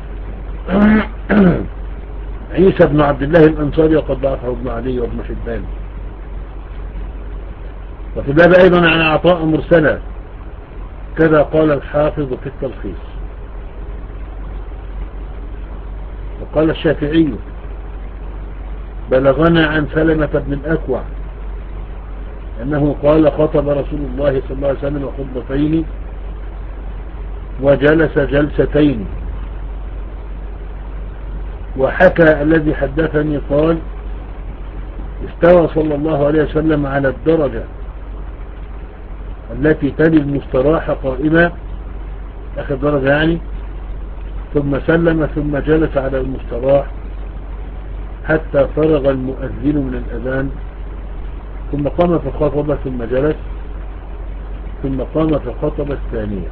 عيسى بن عبد الله الأنصاري وقد ضعفه ابن علي وابن حبان. وفي الباب أيضا عن عطاء مرسلا كذا قال الحافظ في التلخيص. وقال الشافعي بلغنا عن سلمة بن الأكوع أنه قال خطب رسول الله صلى الله عليه وسلم خطبتين وجلس جلستين. وحكى الذي حدثني قال استوى صلى الله عليه وسلم على الدرجة التي تلي المستراح قائمة آخر درجة يعني، ثم سلم ثم جلس على المستراح حتى فرغ المؤذن من الأذان، ثم قام في الخطبة ثم جلس، ثم قام في الخطبة الثانية.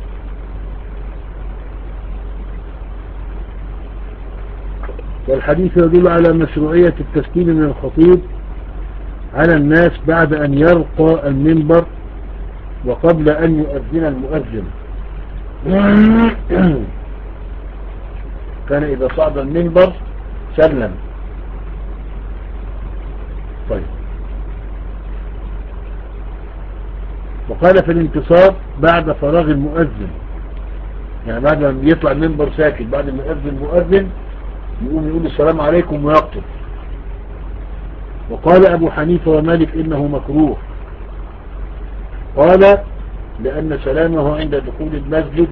والحديث يدل على مشروعية التسليم من الخطيب على الناس بعد أن يرقى المنبر وقبل أن يؤذن المؤذن. كان إذا صعد المنبر سلم. طيب. وقال في الانتصار بعد فراغ المؤذن، يعني بعد ما يطلع المنبر ساكت، بعد ما يؤذن المؤذن يقوم يقول السلام عليكم ويقتل. وقال أبو حنيفة ومالك إنه مكروه، قال لأن سلامه عند دخول المسجد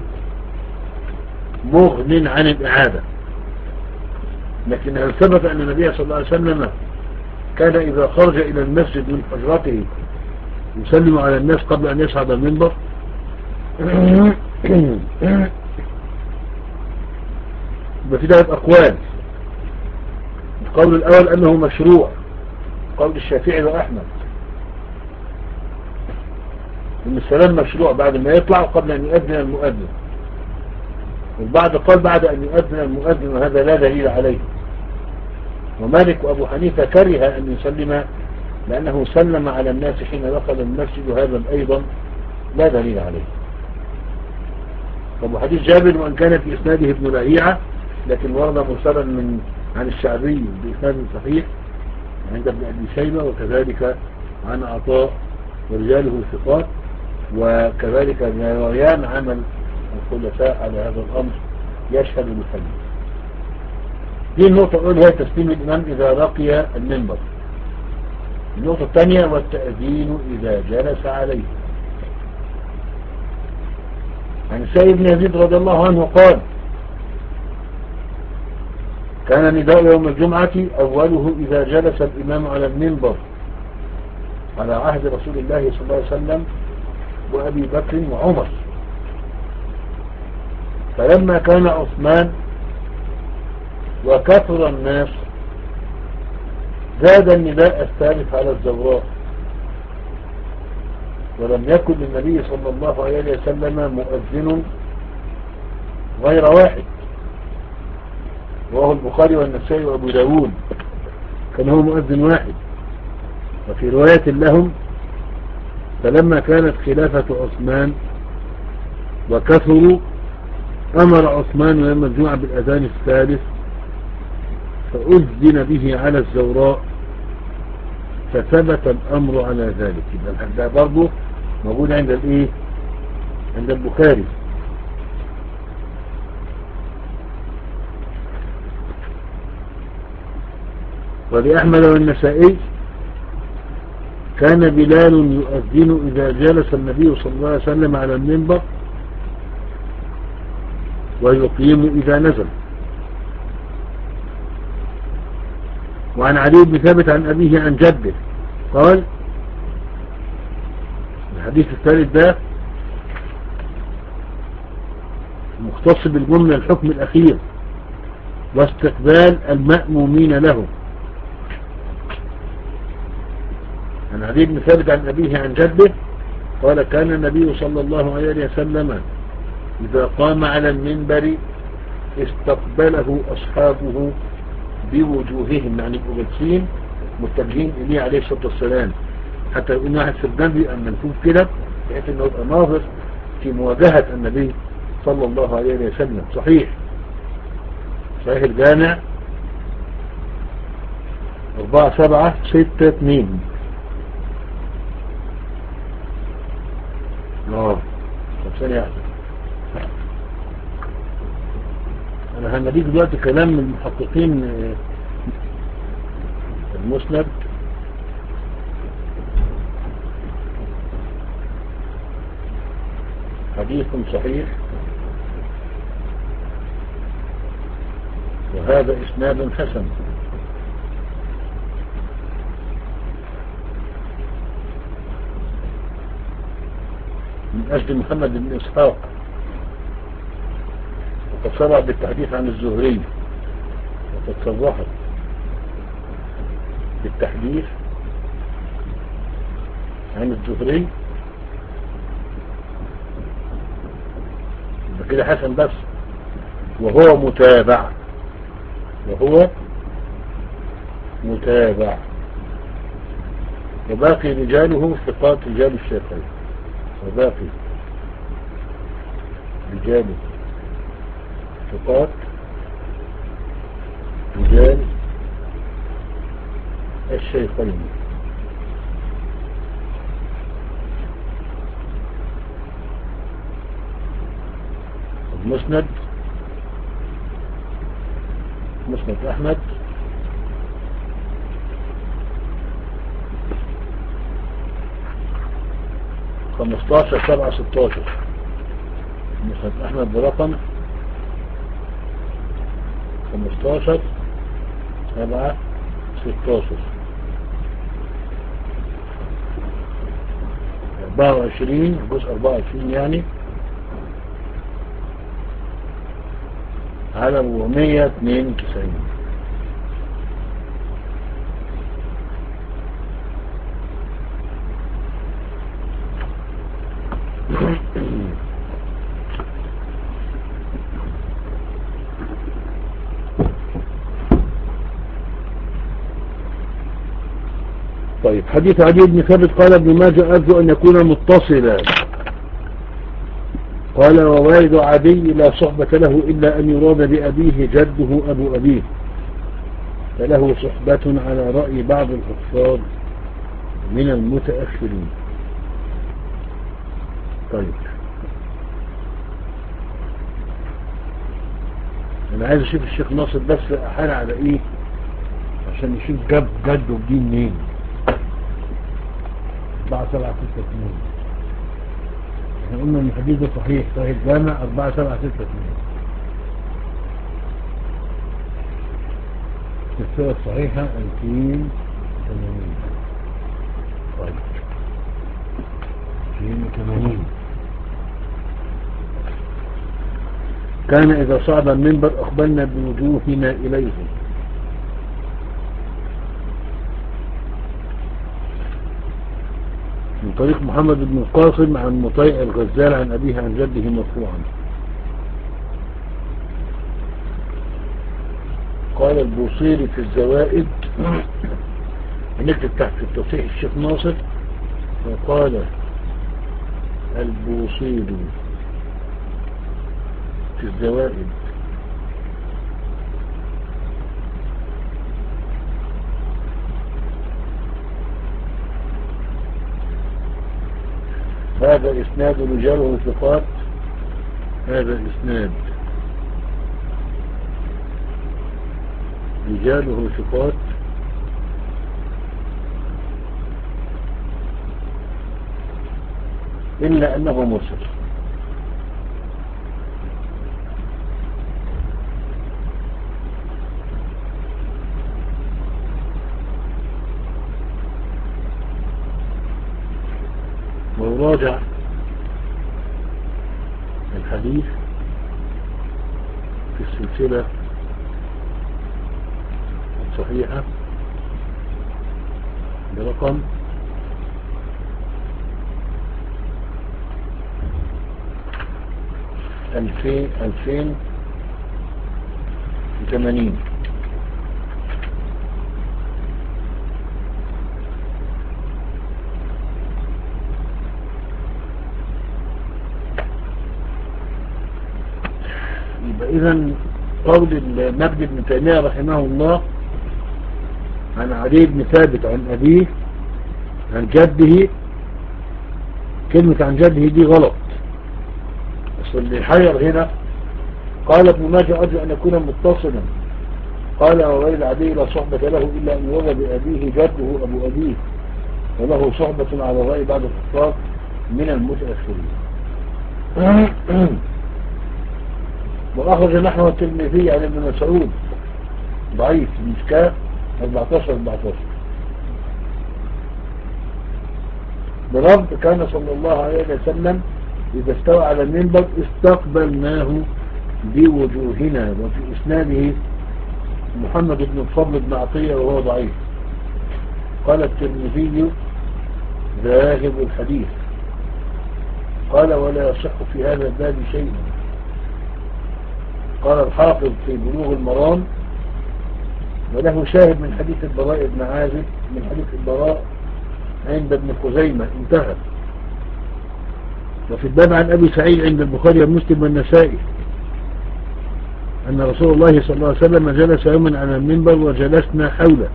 مغن عن الإعادة. لكن هل ثبت أن النبي صلى الله عليه وسلم كان إذا خرج إلى المسجد من حجرته يسلم على الناس قبل أن يصعد المنبر؟ بفي ثلاث أقوال. القول الأول أنه مشروع، قول الشافعي وأحمد إن السلام مشروع بعد ما يطلع وقبل أن يؤذن المؤذن. والبعض قال بعد أن يؤذن المؤذن وهذا لا دليل عليه. ومالك وأبو حنيفة كره أن يسلم لأنه سلم على الناس حين دخل المسجد، وهذا أيضا لا دليل عليه. طب حديث جابر وأن كان في إسناده ابن لهيعة لكن ورد مرسلا من عن الشعبي بإسناد صحيح عند ابن أبي شيبة، وكذلك عن عطاء ورجاله ثقات، وكذلك ريان عمل الخلفاء على هذا الأمر يشهد بالحديث. دي النقطة الأولى هي تسليم الإمام إذا رقي المنبر. النقطة الثانية والتأذين إذا جلس عليه. عن سيد بن يزيد رضي الله عنه قال كان نداء يوم الجمعة أوله إذا جلس الإمام على المنبر على عهد رسول الله صلى الله عليه وسلم وأبي بكر وعمر. فلما كان عثمان وكثر الناس زاد النداء الثالث على الزوراء، ولم يكن للنبي صلى الله عليه وسلم مؤذن غير واحد، وهو البخاري والنسائي وأبو داود، كان هو مؤذن واحد. وفي رواية لهم فلما كانت خلافة عثمان وكثروا أمر عثمان يوم الجمعة بالأذان الثالث فأذن به على الزوراء فثبت الأمر على ذلك. ده برضه موجود عند الايه عند البخاري. ولأحمد والنسائي كان بلال يؤذن إذا جلس النبي صلى الله عليه وسلم على المنبر ويقيم إذا نزل. وعن علي بن ثابت عن أبيه عن جده قال الحديث الثالث ده مختص بالجملة الحكم الأخير واستقبال المأمومين له. عن علي بن ثابت عن أبيه عن جده قال كان النبي صلى الله عليه وسلم إذا قام على المنبر استقبله أصحابه بوجوههم، يعني بوجهين متجهين إليه عليه الصلاة والسلام، حتى يقول واحد في النبي أن نشوف كده بحيث أنه يبقى ناظر في مواجهة النبي صلى الله عليه وسلم. صحيح صحيح الجامع أربعة سبعة ستة اتنين. اه طب ثانية واحدة، أنا هنديك دلوقتي كلام من المحققين. المسند حديث صحيح وهذا إسناد حسن. من أجل محمد بن إسحاق، وقد صرح بالتحديث عن الزهري، وقد صرحت بالتحديث عن الزهري، كده حسن بس، وهو متابع، وهو متابع، وباقي رجاله ثقات رجال الشافعي، وباقي رجاله ثقات رجال الشيخين. مسند مسند أحمد خمستاشر سبعة ستاشر. مسند أحمد برقم خمستاشر سبعة ستاشر. أربعة وعشرين جزء أربعة وعشرين يعني على أربعمية اتنين وتسعين. طيب حديث عدي بن ثابت قال ابن ماجه أرجو أن يكون متصلا. قال ووالد عدي لا صحبة له إلا أن يراد بأبيه جده أبو أبيه، فله صحبة على رأي بعض الحفاظ من المتأخرين. طيب أنا عايز أشوف الشيخ ناصر بس أحال على إيه عشان نشوف جاب جده دي منين. أربعة سبعة ستة اتنين احنا قلنا ان الحديث ده صحيح، صحيح الجامع أربعة سبعة ستة اتنين. السنة الصحيحة ألفين وثمانين. طيب ألفين وثمانين. كان إذا صعد المنبر أقبلنا بوجوهنا إليه. من طريق محمد بن القاسم عن مطيع الغزال عن أبيه عن جده مرفوعا. قال البوصيري في الزوائد نكتب تحت التصحيح الشيخ ناصر، وقال البوصيري في الزوائد هذا إسناد رجاله ثقات، هذا إسناد رجاله ثقات إلا أنه مرسل. وراجع الحديث في السلسلة الصحيحة برقم ألفين ألفين وثمانين. يبقى إذا قول المجد بن تيمية رحمه الله عن علي بن ثابت عن أبيه عن جده، كلمة عن جده دي غلط. بس اللي حير هنا قال ابن ماجه أرجو أن يكون متصلا، قال وغير العدي لا صحبة له إلا أن يرى بأبيه جده أبو أبيه، وله صحبة على الرأي بعد الخطاب من المتأخرين. وأخرج نحو الترمذي عن ابن مسعود ضعيف المشكاة أربعتاشر أربعتاشر برب كان صلى الله عليه وسلم إذا استوى على المنبر استقبلناه بوجوهنا. وفي إسناده محمد بن الفضل بن عطية وهو ضعيف. قال الترمذي ذاهب الحديث. قال ولا يصح في هذا الباب شيء. قال الحافظ في بلوغ المرام وله شاهد من حديث البراء بن عازب من حديث البراء عند ابن خزيمة انتهى. وفي الباب عن أبي سعيد عند البخاري ومسلم والنسائي أن رسول الله صلى الله عليه وسلم جلس يوما على المنبر وجلسنا حوله.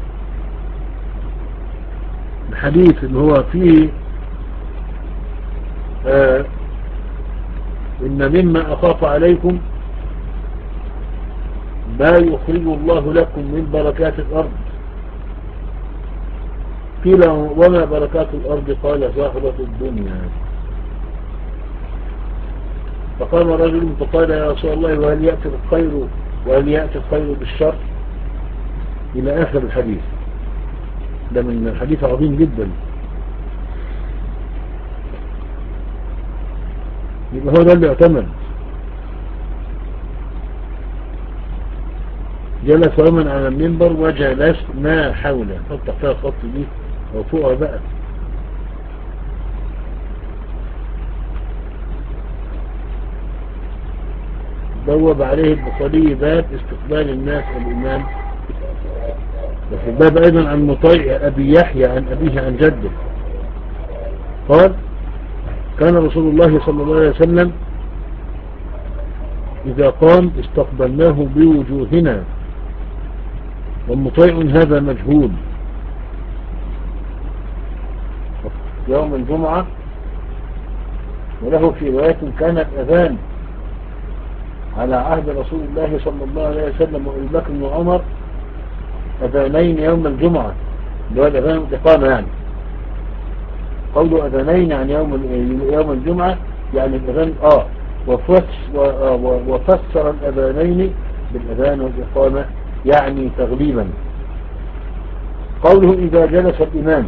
الحديث اللي هو فيه آه إن مما أخاف عليكم ما يخرج الله لكم من بركات الأرض. قيل وما بركات الأرض؟ قال زهرة الدنيا. فقام رجل فقال يا رسول الله وهل يأتي الخير وهل يأتي الخير بالشر؟ إلى آخر الحديث. ده من الحديث عظيم جدا. يبقى هو ده اللي اعتمد. جلس يوما على المنبر وجلسنا حوله. حط فيها خط دي او فوقها بقى. بوب عليه البخاري باب استقبال الناس الإمام. وفي الباب أيضا عن مطيع أبي يحيى عن أبيه عن جده قال كان رسول الله صلى الله عليه وسلم إذا قام استقبلناه بوجوهنا. والمطيع هذا مجهول. يوم الجمعة وله في رواية كان الأذان على عهد رسول الله صلى الله عليه وسلم وأبي بكر وعمر أذانين يوم الجمعة اللي هو الأذان الإقامة يعني. قولوا أذانين عن يوم يوم الجمعة يعني الأذان آه وفسر الأذانين بالأذان والإقامة يعني تغليبا. قوله إذا جلس الإمام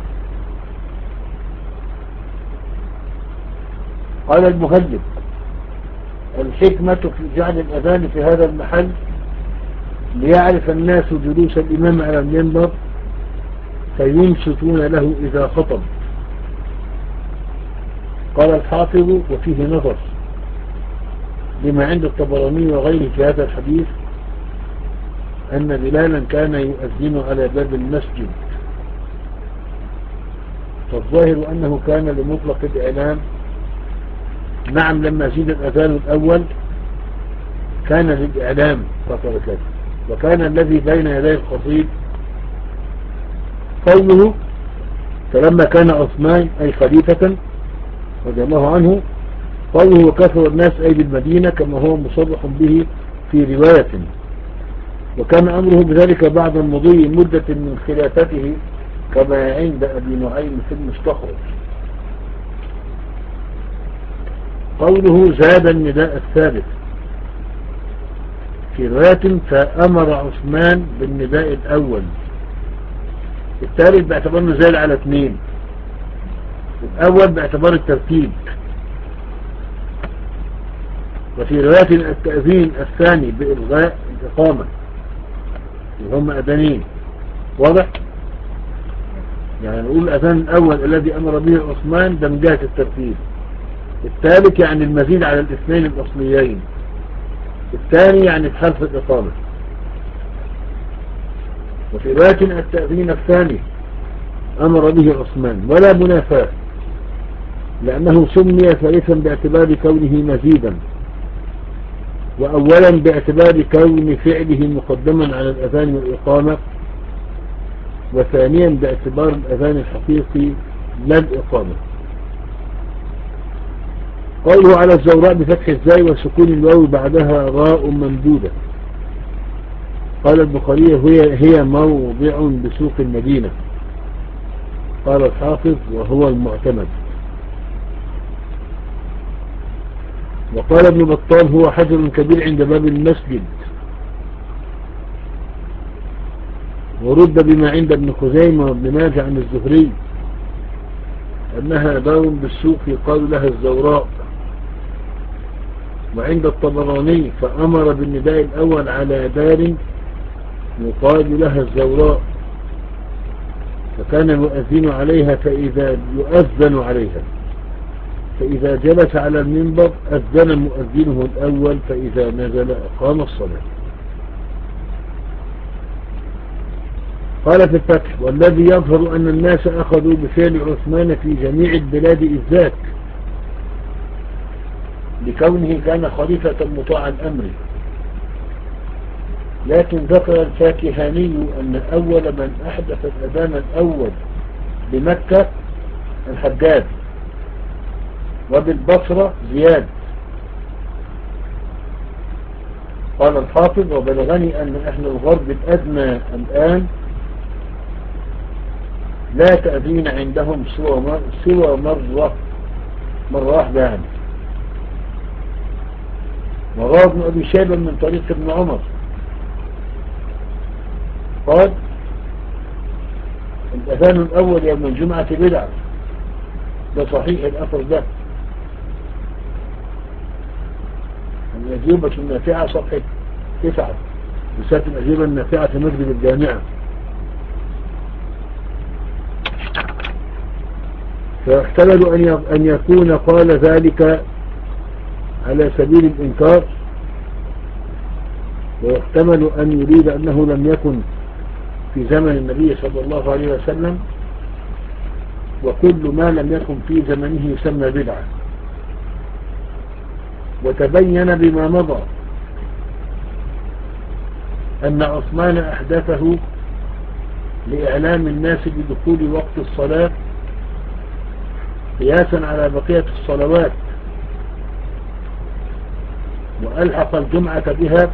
قال المهذب الحكمة في جعل الأذان في هذا المحل ليعرف الناس جلوس الإمام على المنبر فينصتون له إذا خطب. قال الحافظ وفيه نظر لما عند الطبراني وغيره في هذا الحديث أن بلالا كان يؤذن على باب المسجد. فالظاهر أنه كان لمطلق الإعلام. نعم لما زيد الأذان الأول كان للإعلام فتركته. وكان الذي بين يدي الخطيب قوله فلما كان عثمان أي خليفة رضي الله عنه قوله وكثر الناس أي بالمدينة كما هو مصرح به في رواية. وكان أمره بذلك بعد مضي مدة من خلافته كما عند أبي نعيم في المستخرج. قوله زاد النداء الثالث في رواية فأمر عثمان بالنداء الأول. الثالث باعتبار انه زاد على اثنين. الأول باعتبار الترتيب. وفي رواية التأذين الثاني بإلغاء الإقامة اللي هم أذانين. واضح؟ يعني نقول الأذان الأول الذي أمر به عثمان ده من جهة الترتيب. الثالث يعني المزيد على الاثنين الأصليين. الثاني يعني بحذف الإقامة. وفي رواية التأذين الثاني أمر به عثمان ولا منافاة لأنه سمي ثالثا باعتبار كونه مزيدا. وأولا باعتبار كون فعله مقدما على الأذان والإقامة، وثانيا باعتبار الأذان الحقيقي لا الإقامة. قوله على الزوراء بفتح الزاي وسكون الواو بعدها راء ممدودة. قال البخاري هي, هي موضع بسوق المدينة. قال الحافظ وهو المعتمد. وقال ابن بطال هو حجر كبير عند باب المسجد، ورد بما عند ابن خزيمة وابن ماجه عن الزهري أنها دار بالسوق يقال لها الزوراء. وعند الطبراني فأمر بالنداء الأول على دار يقال لها الزوراء، فكان المؤذن عليها فإذا يؤذن عليها فإذا جلس على المنبر أذن مؤذنه الأول، فإذا نزل أقام الصلاة. قال في الفتح والذي يظهر أن الناس أخذوا بفعل عثمان في جميع البلاد إذ ذاك، لكونه كان خليفة مطاع الأمر. لكن ذكر الفاكهاني أن أول من أحدث الأذان الأول بمكة الحجاج، وبالبصرة زياد. قال الحافظ وبلغني أن أهل الغرب الأدنى الآن لا تأذين عندهم سوى مرة مرة واحدة يعني. وروى ابن أبي شيبة من طريق ابن عمر قال الأذان الأول يوم الجمعة بدعة. ده صحيح الأثر ده، الأجوبة النافعة صفحة تسعة، رسالة الأجوبة النافعة في مسجد الجامعة. فيحتمل أن يكون قال ذلك على سبيل الإنكار، ويحتمل أن يريد أنه لم يكن في زمن النبي صلى الله عليه وسلم، وكل ما لم يكن في زمنه يسمى بدعة. وتبين بما مضى أن عثمان أحدثه لإعلام الناس بدخول وقت الصلاة قياسا على بقية الصلوات، وألحق الجمعة بها،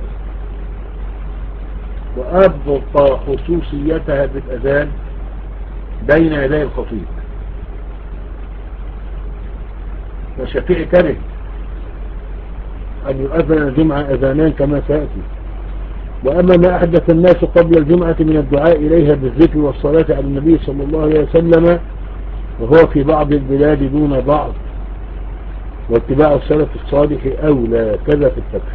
وأبطى خصوصيتها بالأذان بين يدي الخطيب. والشافعي كره أن يؤذن الجمعة أذانان كما سيأتي. وأما ما أحدث الناس قبل الجمعة من الدعاء إليها بالذكر والصلاة على النبي صلى الله عليه وسلم، وهو في بعض البلاد دون بعض، واتباع السلف الصالح أولى، كذا في الفتح.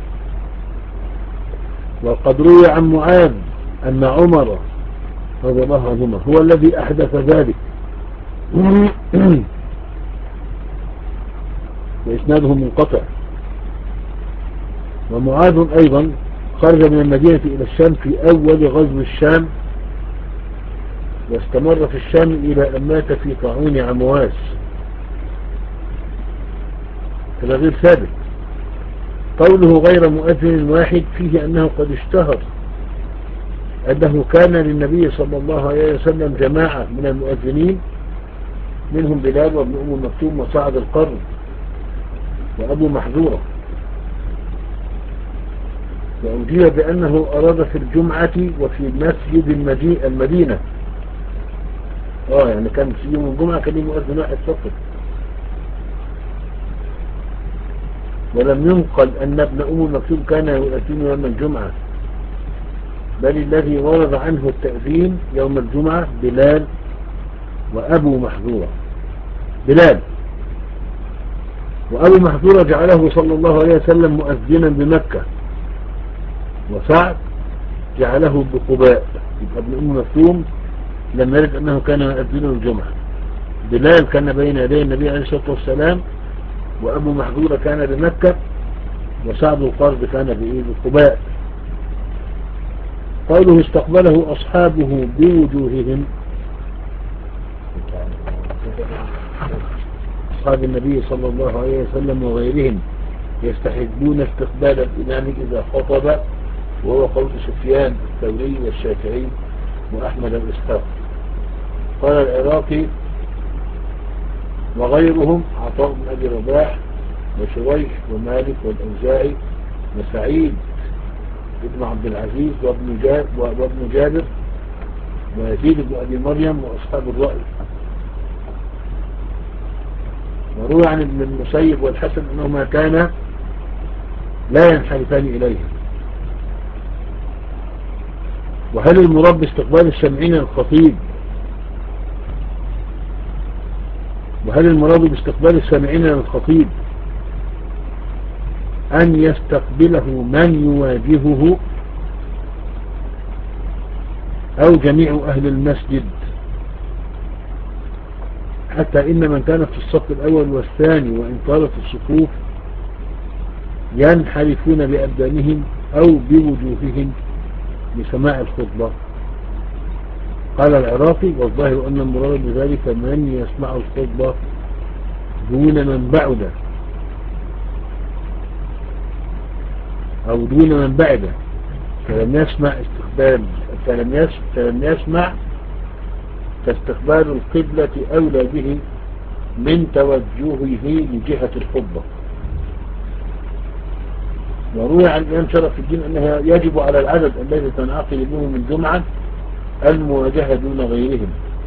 وقد روي عن معاذ أن عمر رضي الله عنهما هو الذي أحدث ذلك، وإسناده منقطع. ومعاذ أيضا خرج من المدينة إلى الشام في أول غزو الشام، واستمر في الشام إلى أن مات في طاعون عمواس، هذا غير ثابت. قوله غير مؤذن واحد فيه أنه قد اشتهر أنه كان للنبي صلى الله عليه وسلم جماعة من المؤذنين، منهم بلال وابن أم مكتوم وسعد القرن وأبو محذورة. وأجيب بأنه أراد في الجمعة وفي مسجد المدينة. آه يعني كان في يوم الجمعة كان مؤذن واحد فقط. ولم ينقل أن ابن أم مكتوم كان يؤذن يوم الجمعة، بل الذي ورد عنه التأذين يوم الجمعة بلال وأبو محذورة. بلال وأبو محذورة جعله صلى الله عليه وسلم مؤذنا بمكة، وسعد جعله بقباء. يبقى ابن أم مكتوم لم يرد أنه كان يؤذن الجمعة. بلال كان بين يدي النبي عليه الصلاة والسلام، وأبو محذورة كان بمكة، وسعد القرد كان بقباء. قوله استقبله أصحابه بوجوههم، أصحاب النبي صلى الله عليه وسلم وغيرهم يستحبون استقبال الإمام إذا خطب، وهو قول سفيان الثوري والشافعي وأحمد الإسحاق. قال العراقي وغيرهم عطاء بن أبي رباح وشريح ومالك والأوزاعي وسعيد ابن عبد العزيز وابن جابر, وابن جابر ويزيد بن أبي مريم وأصحاب الرأي. وروى عن ابن المسيب والحسن أنهما كان لا ينحرفان إليه. وهل المراد باستقبال السامعين الخطيب وهل المراد باستقبال السامعين الخطيب أن يستقبله من يواجهه أو جميع أهل المسجد، حتى إن من كان في الصف الأول والثاني وإن طالت الصفوف ينحرفون بأبدانهم أو بوجوههم لسماع الخطبة؟ قال العراقي والظاهر أن المراد بذلك من يسمع الخطبة دون من بعد أو دون من بعد فلم يسمع استقبال فلم يسمع, فلم يسمع فاستقبال القبلة أولى به من توجهه لجهة الخطبة. وروي عن الإمام شرف الدين أنها يجب على العدد الذي تنعقد بهم الجمعة المواجهة دون غيرهم،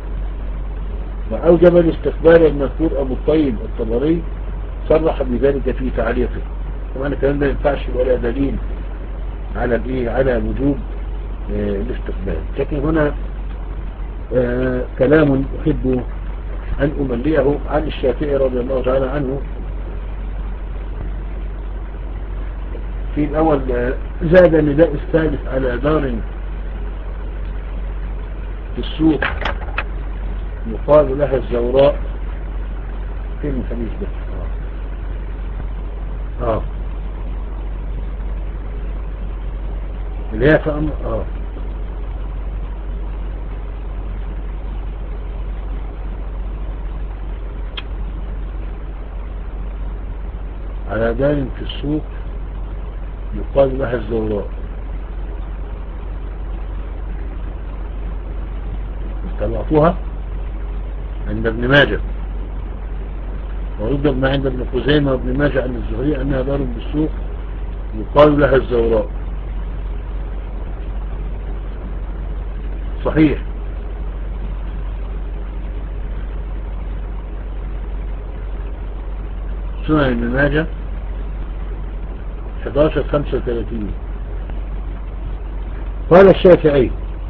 وأوجب الاستقبال المذكور أبو الطيب الطبري صرح بذلك في تعليقه. طبعا الكلام ده ينفعش ولا دليل على الايه على وجوب آه الاستقبال. لكن هنا آه كلام أحب أن أمليه عن الشافعي رضي الله تعالى عنه. في الأول آه زاد النداء الثالث على دار في السوق يقال لها الزوراء. فين الحديث ده؟ اه, آه. اللي هي فأم... اه على دار في السوق يقال لها الزوراء. طلعتوها عند ابن ماجه، ورد ما عند ابن خزيمة وابن ماجه عن الزهري أنها دار بالسوق يقال لها الزوراء. صحيح. سنن ابن ماجه أحد عشر خمسة وثلاثين. قال الشافعي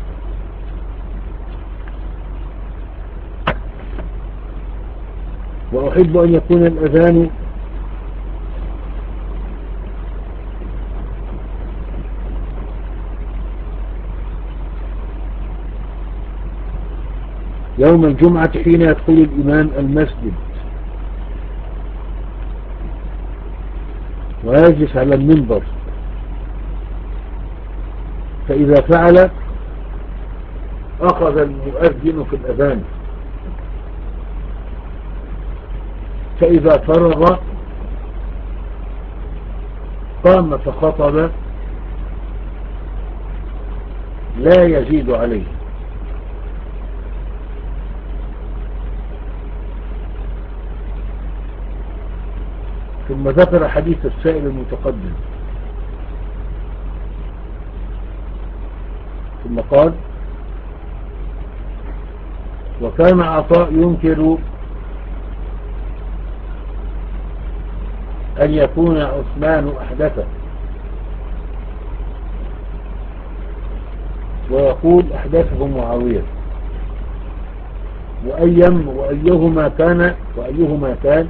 وأحب أن يكون الأذان يوم الجمعة حين يدخل الإمام المسجد ويجلس على المنبر، فإذا فعل أخذ المؤذن في الأذان، فإذا فرغ قام فخطب لا يزيد عليه. ثم ذكر حديث السائل المتقدم، ثم قال وكان عطاء ينكر أن يكون عثمان أحدثه، ويقول أحدثه معاوية، وأيم وأيهما كان وأيهما كان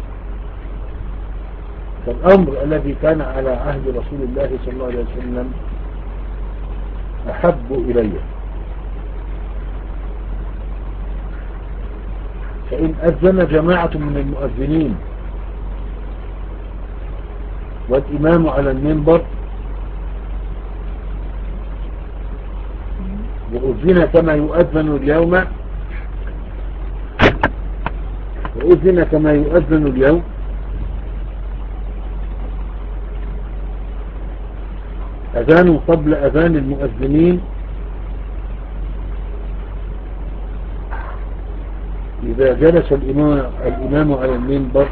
فالأمر الذي كان على عهد رسول الله صلى الله عليه وسلم أحب إلي، فإن أذن جماعة من المؤذنين والإمام على المنبر وأذن كما يؤذن اليوم وأذن كما يؤذن اليوم أذان قبل أذان المؤذنين إذا جلس الإمام, الإمام على المنبر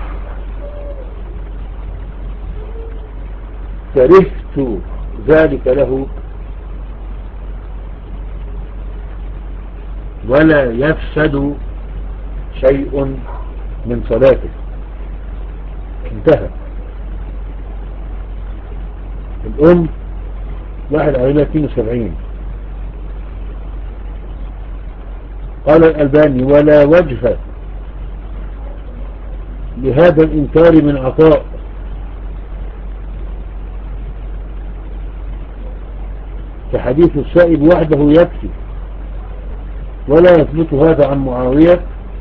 كرهت ذلك له ولا يفسد شيء من صلاته. انتهى. الأم واحد على اثنين وسبعين. قال الألباني ولا وجه لهذا الإنكار من عطاء، فحديث السائب وحده يكفي، ولا يثبت هذا عن معاوية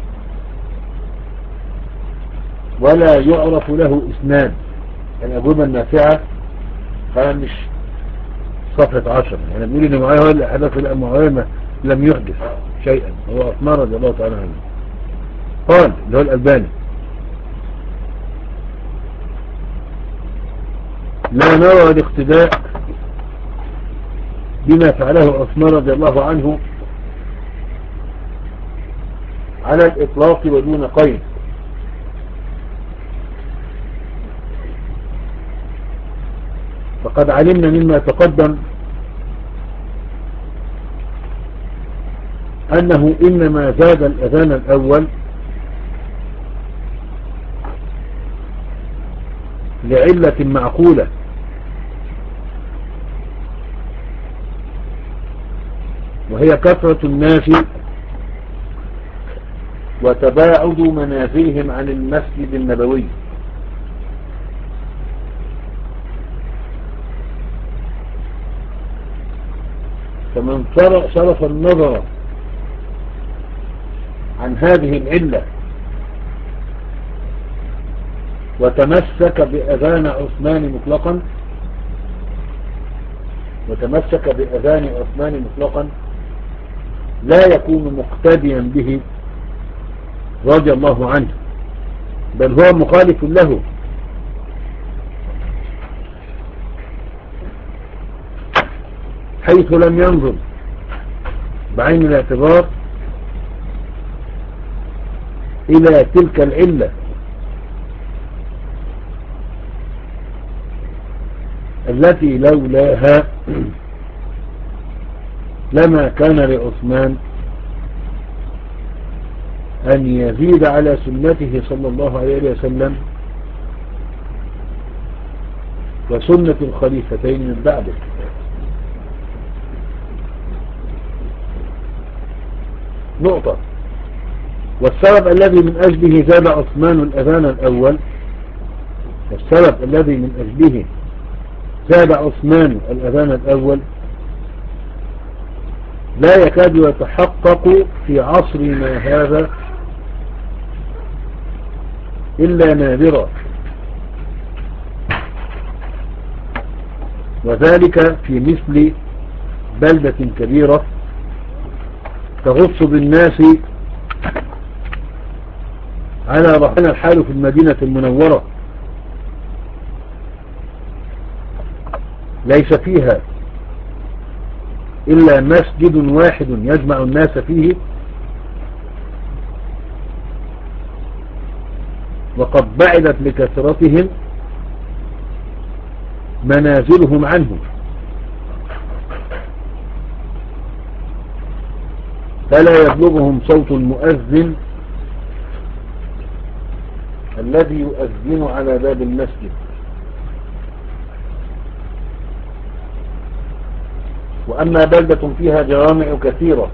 ولا يعرف له إسناد. الأجوبة النافعة خامش صفحة عشر. يعني بيقول إن معاوية هو اللي حدث، لا معاوية لم يحدث شيئا، هو عثمان رضي الله تعالى عنه. قال اللي هو الألباني لا نرى الاقتداء بما فعله عثمان رضي الله عنه على الإطلاق ودون قيد، فقد علمنا مما تقدم أنه إنما زاد الأذان الأول لعلة معقولة، وهي كثرة الناس وتباعد منازلهم عن المسجد النبوي. فمن صرف النظر عن هذه العلة وتمسك بأذان عثمان مطلقا وتمسك بأذان عثمان مطلقا لا يكون مقتديا به رضي الله عنه، بل هو مخالف له، حيث لم ينظر بعين الاعتبار إلى تلك العلة التي لولاها لما كان لعثمان أن يزيد على سنته صلى الله عليه وسلم وسنة الخليفتين من بعده. نقطة. والسبب الذي من أجله زاد عثمان الأذان الأول والسبب الذي من أجله زاد عثمان الأذان الأول لا يكاد يتحقق في عصرنا هذا إلا نادرا، وذلك في مثل بلدة كبيرة تغص بالناس على رحنا الحال في المدينة المنورة، ليس فيها إلا مسجد واحد يجمع الناس فيه، وقد بعدت لكثرتهم منازلهم عنه، فلا يبلغهم صوت المؤذن الذي يؤذن على باب المسجد. وأما بلدة فيها جوامع كثيرة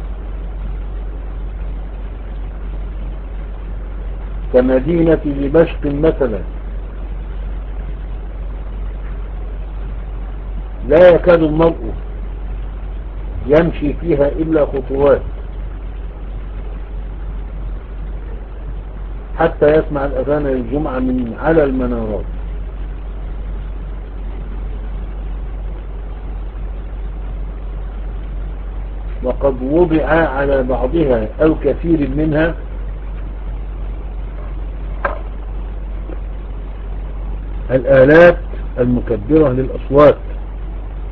كمدينة دمشق مثلا لا يكاد المرء يمشي فيها إلا خطوات حتى يسمع الأذان الجمعة من على المنارات. وقد وضع على بعضها أو كثير منها الآلات المكبرة للأصوات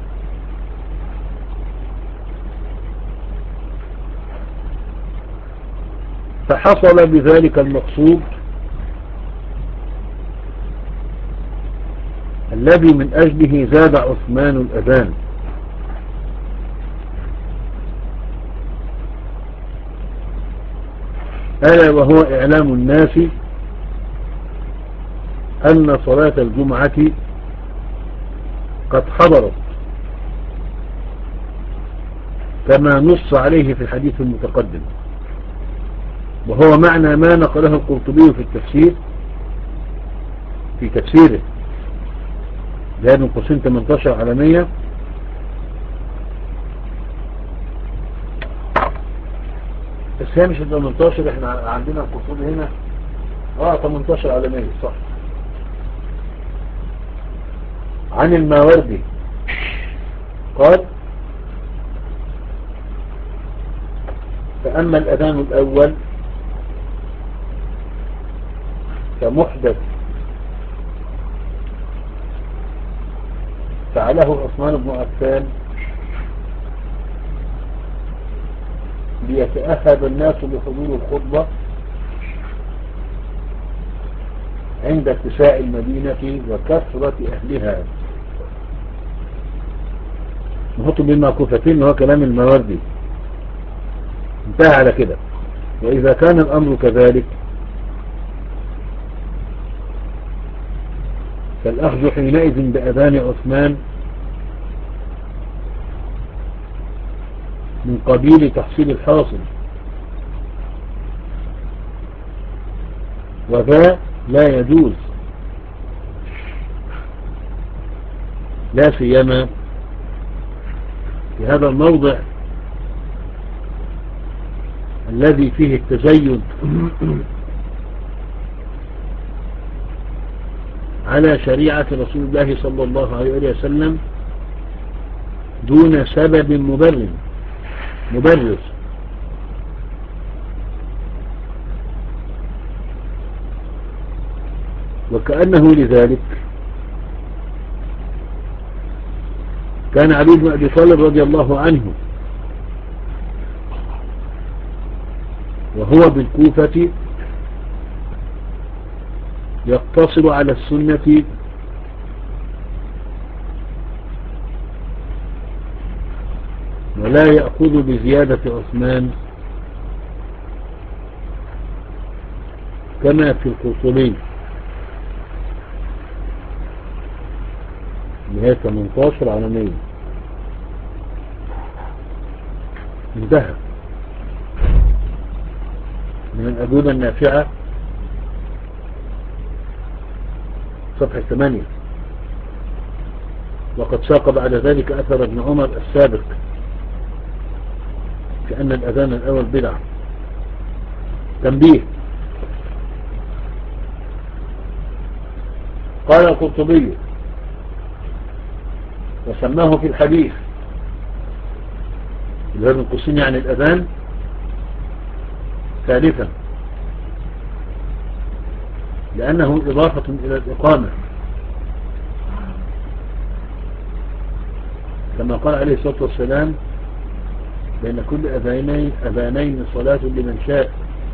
فحصل بذلك المقصود الذي من أجله زاد عثمان الأذان، ألا وهو إعلام الناس أن صلاة الجمعة قد حضرت كما نص عليه في الحديث المتقدم، وهو معنى ما نقله القرطبي في التفسير في تفسيره لهذا من قوسين ثمانية عشر علامية، بس هي مش ثمانية عشر، احنا عندنا القرطبي هنا اه ثمانية عشر علامية صح. عن الماوردي قال: فأما الأذان الأول فمحدث فعله عثمان بن عفان ليتأهب الناس لحضور الخطبة عند اتساع المدينة وكثرة أهلها. نحط بين معكوفتين وهو كلام الماوردي، انتهى على كده. وإذا كان الأمر كذلك فالأخذ حينئذ بأذان عثمان من قبيل تحصيل الحاصل، وذا لا يجوز، لا سيما في هذا الموضع الذي فيه التزيد على شريعة رسول الله صلى الله عليه وسلم دون سبب مبرر مبرر وكأنه لذلك كان علي بن أبي طالب رضي الله عنه وهو بالكوفة يقتصر على السنة ولا يأخذ بزيادة عثمان كما في القرطبي نهاية ثمانية عشر على مية. انتهى. من الأجوبة النافعة صفحة ثمانية. وقد ساق بعد ذلك أثر ابن عمر السابق في أن الأذان الأول بدعة. تنبيه: قال القرطبي وسماه في الحديث اللي هو من قوسين يعني الأذان ثالثا لأنه إضافة إلى الإقامة، كما قال عليه الصلاة والسلام: بين كل أذانين أذانين صلاة لمن شاء،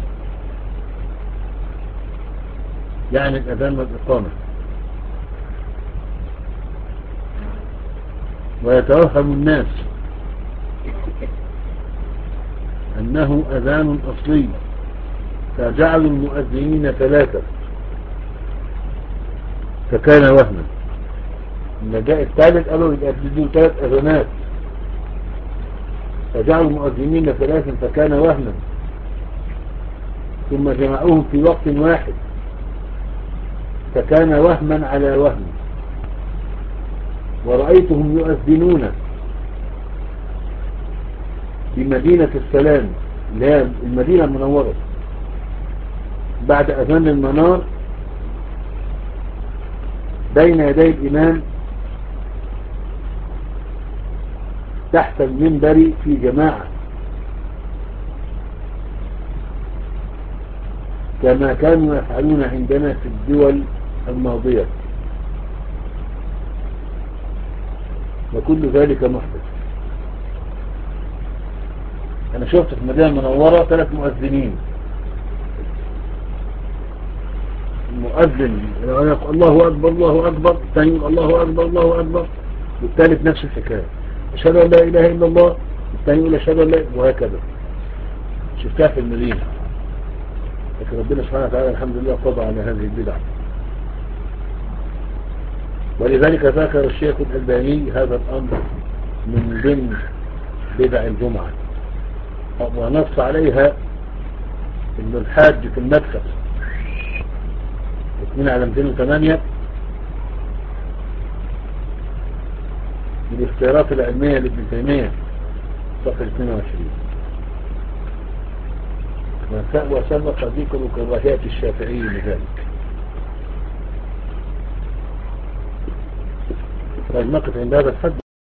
يعني الأذان والإقامة. ويتوهم الناس أنه أذان أصلي فجعلوا المؤذنين ثلاثة فكان وهما. لما جاء الثالث قالوا يؤذنوا ثلاث أذانات فجعلوا المؤذنين ثلاثا فكان وهما، ثم جمعوهم في وقت واحد فكان وهما على وهم. ورأيتهم يؤذنون بمدينة السلام اللي هي المدينة المنورة بعد أذان المنار بين يدي الإمام تحت المنبر في جماعة، كما كانوا يفعلون عندنا في الدول الماضية، وكل ذلك محدث. أنا شفت في المدينة المنورة ثلاث مؤذنين المؤذن يقول الله أكبر الله أكبر، الثاني يقول الله أكبر الله أكبر، والثالث نفس الحكاية أشهد أن لا إله إلا الله، الثاني يقول أشهد أن لا، وهكذا. شفتها في المدينة، لكن ربنا سبحانه وتعالى الحمد لله قضى على هذه البدع. ولذلك ذكر الشيخ الألباني هذا الأمر من ضمن بدع الجمعة، ونص عليها إن الحاج في المدخل اثنين على مئتين وثمانية من الاختيارات العلمية لابن تيمية صفحة اثنين وعشرين. وسبق ذكر كراهية الشافعي لذلك. طيب نقف عند هذا الحد.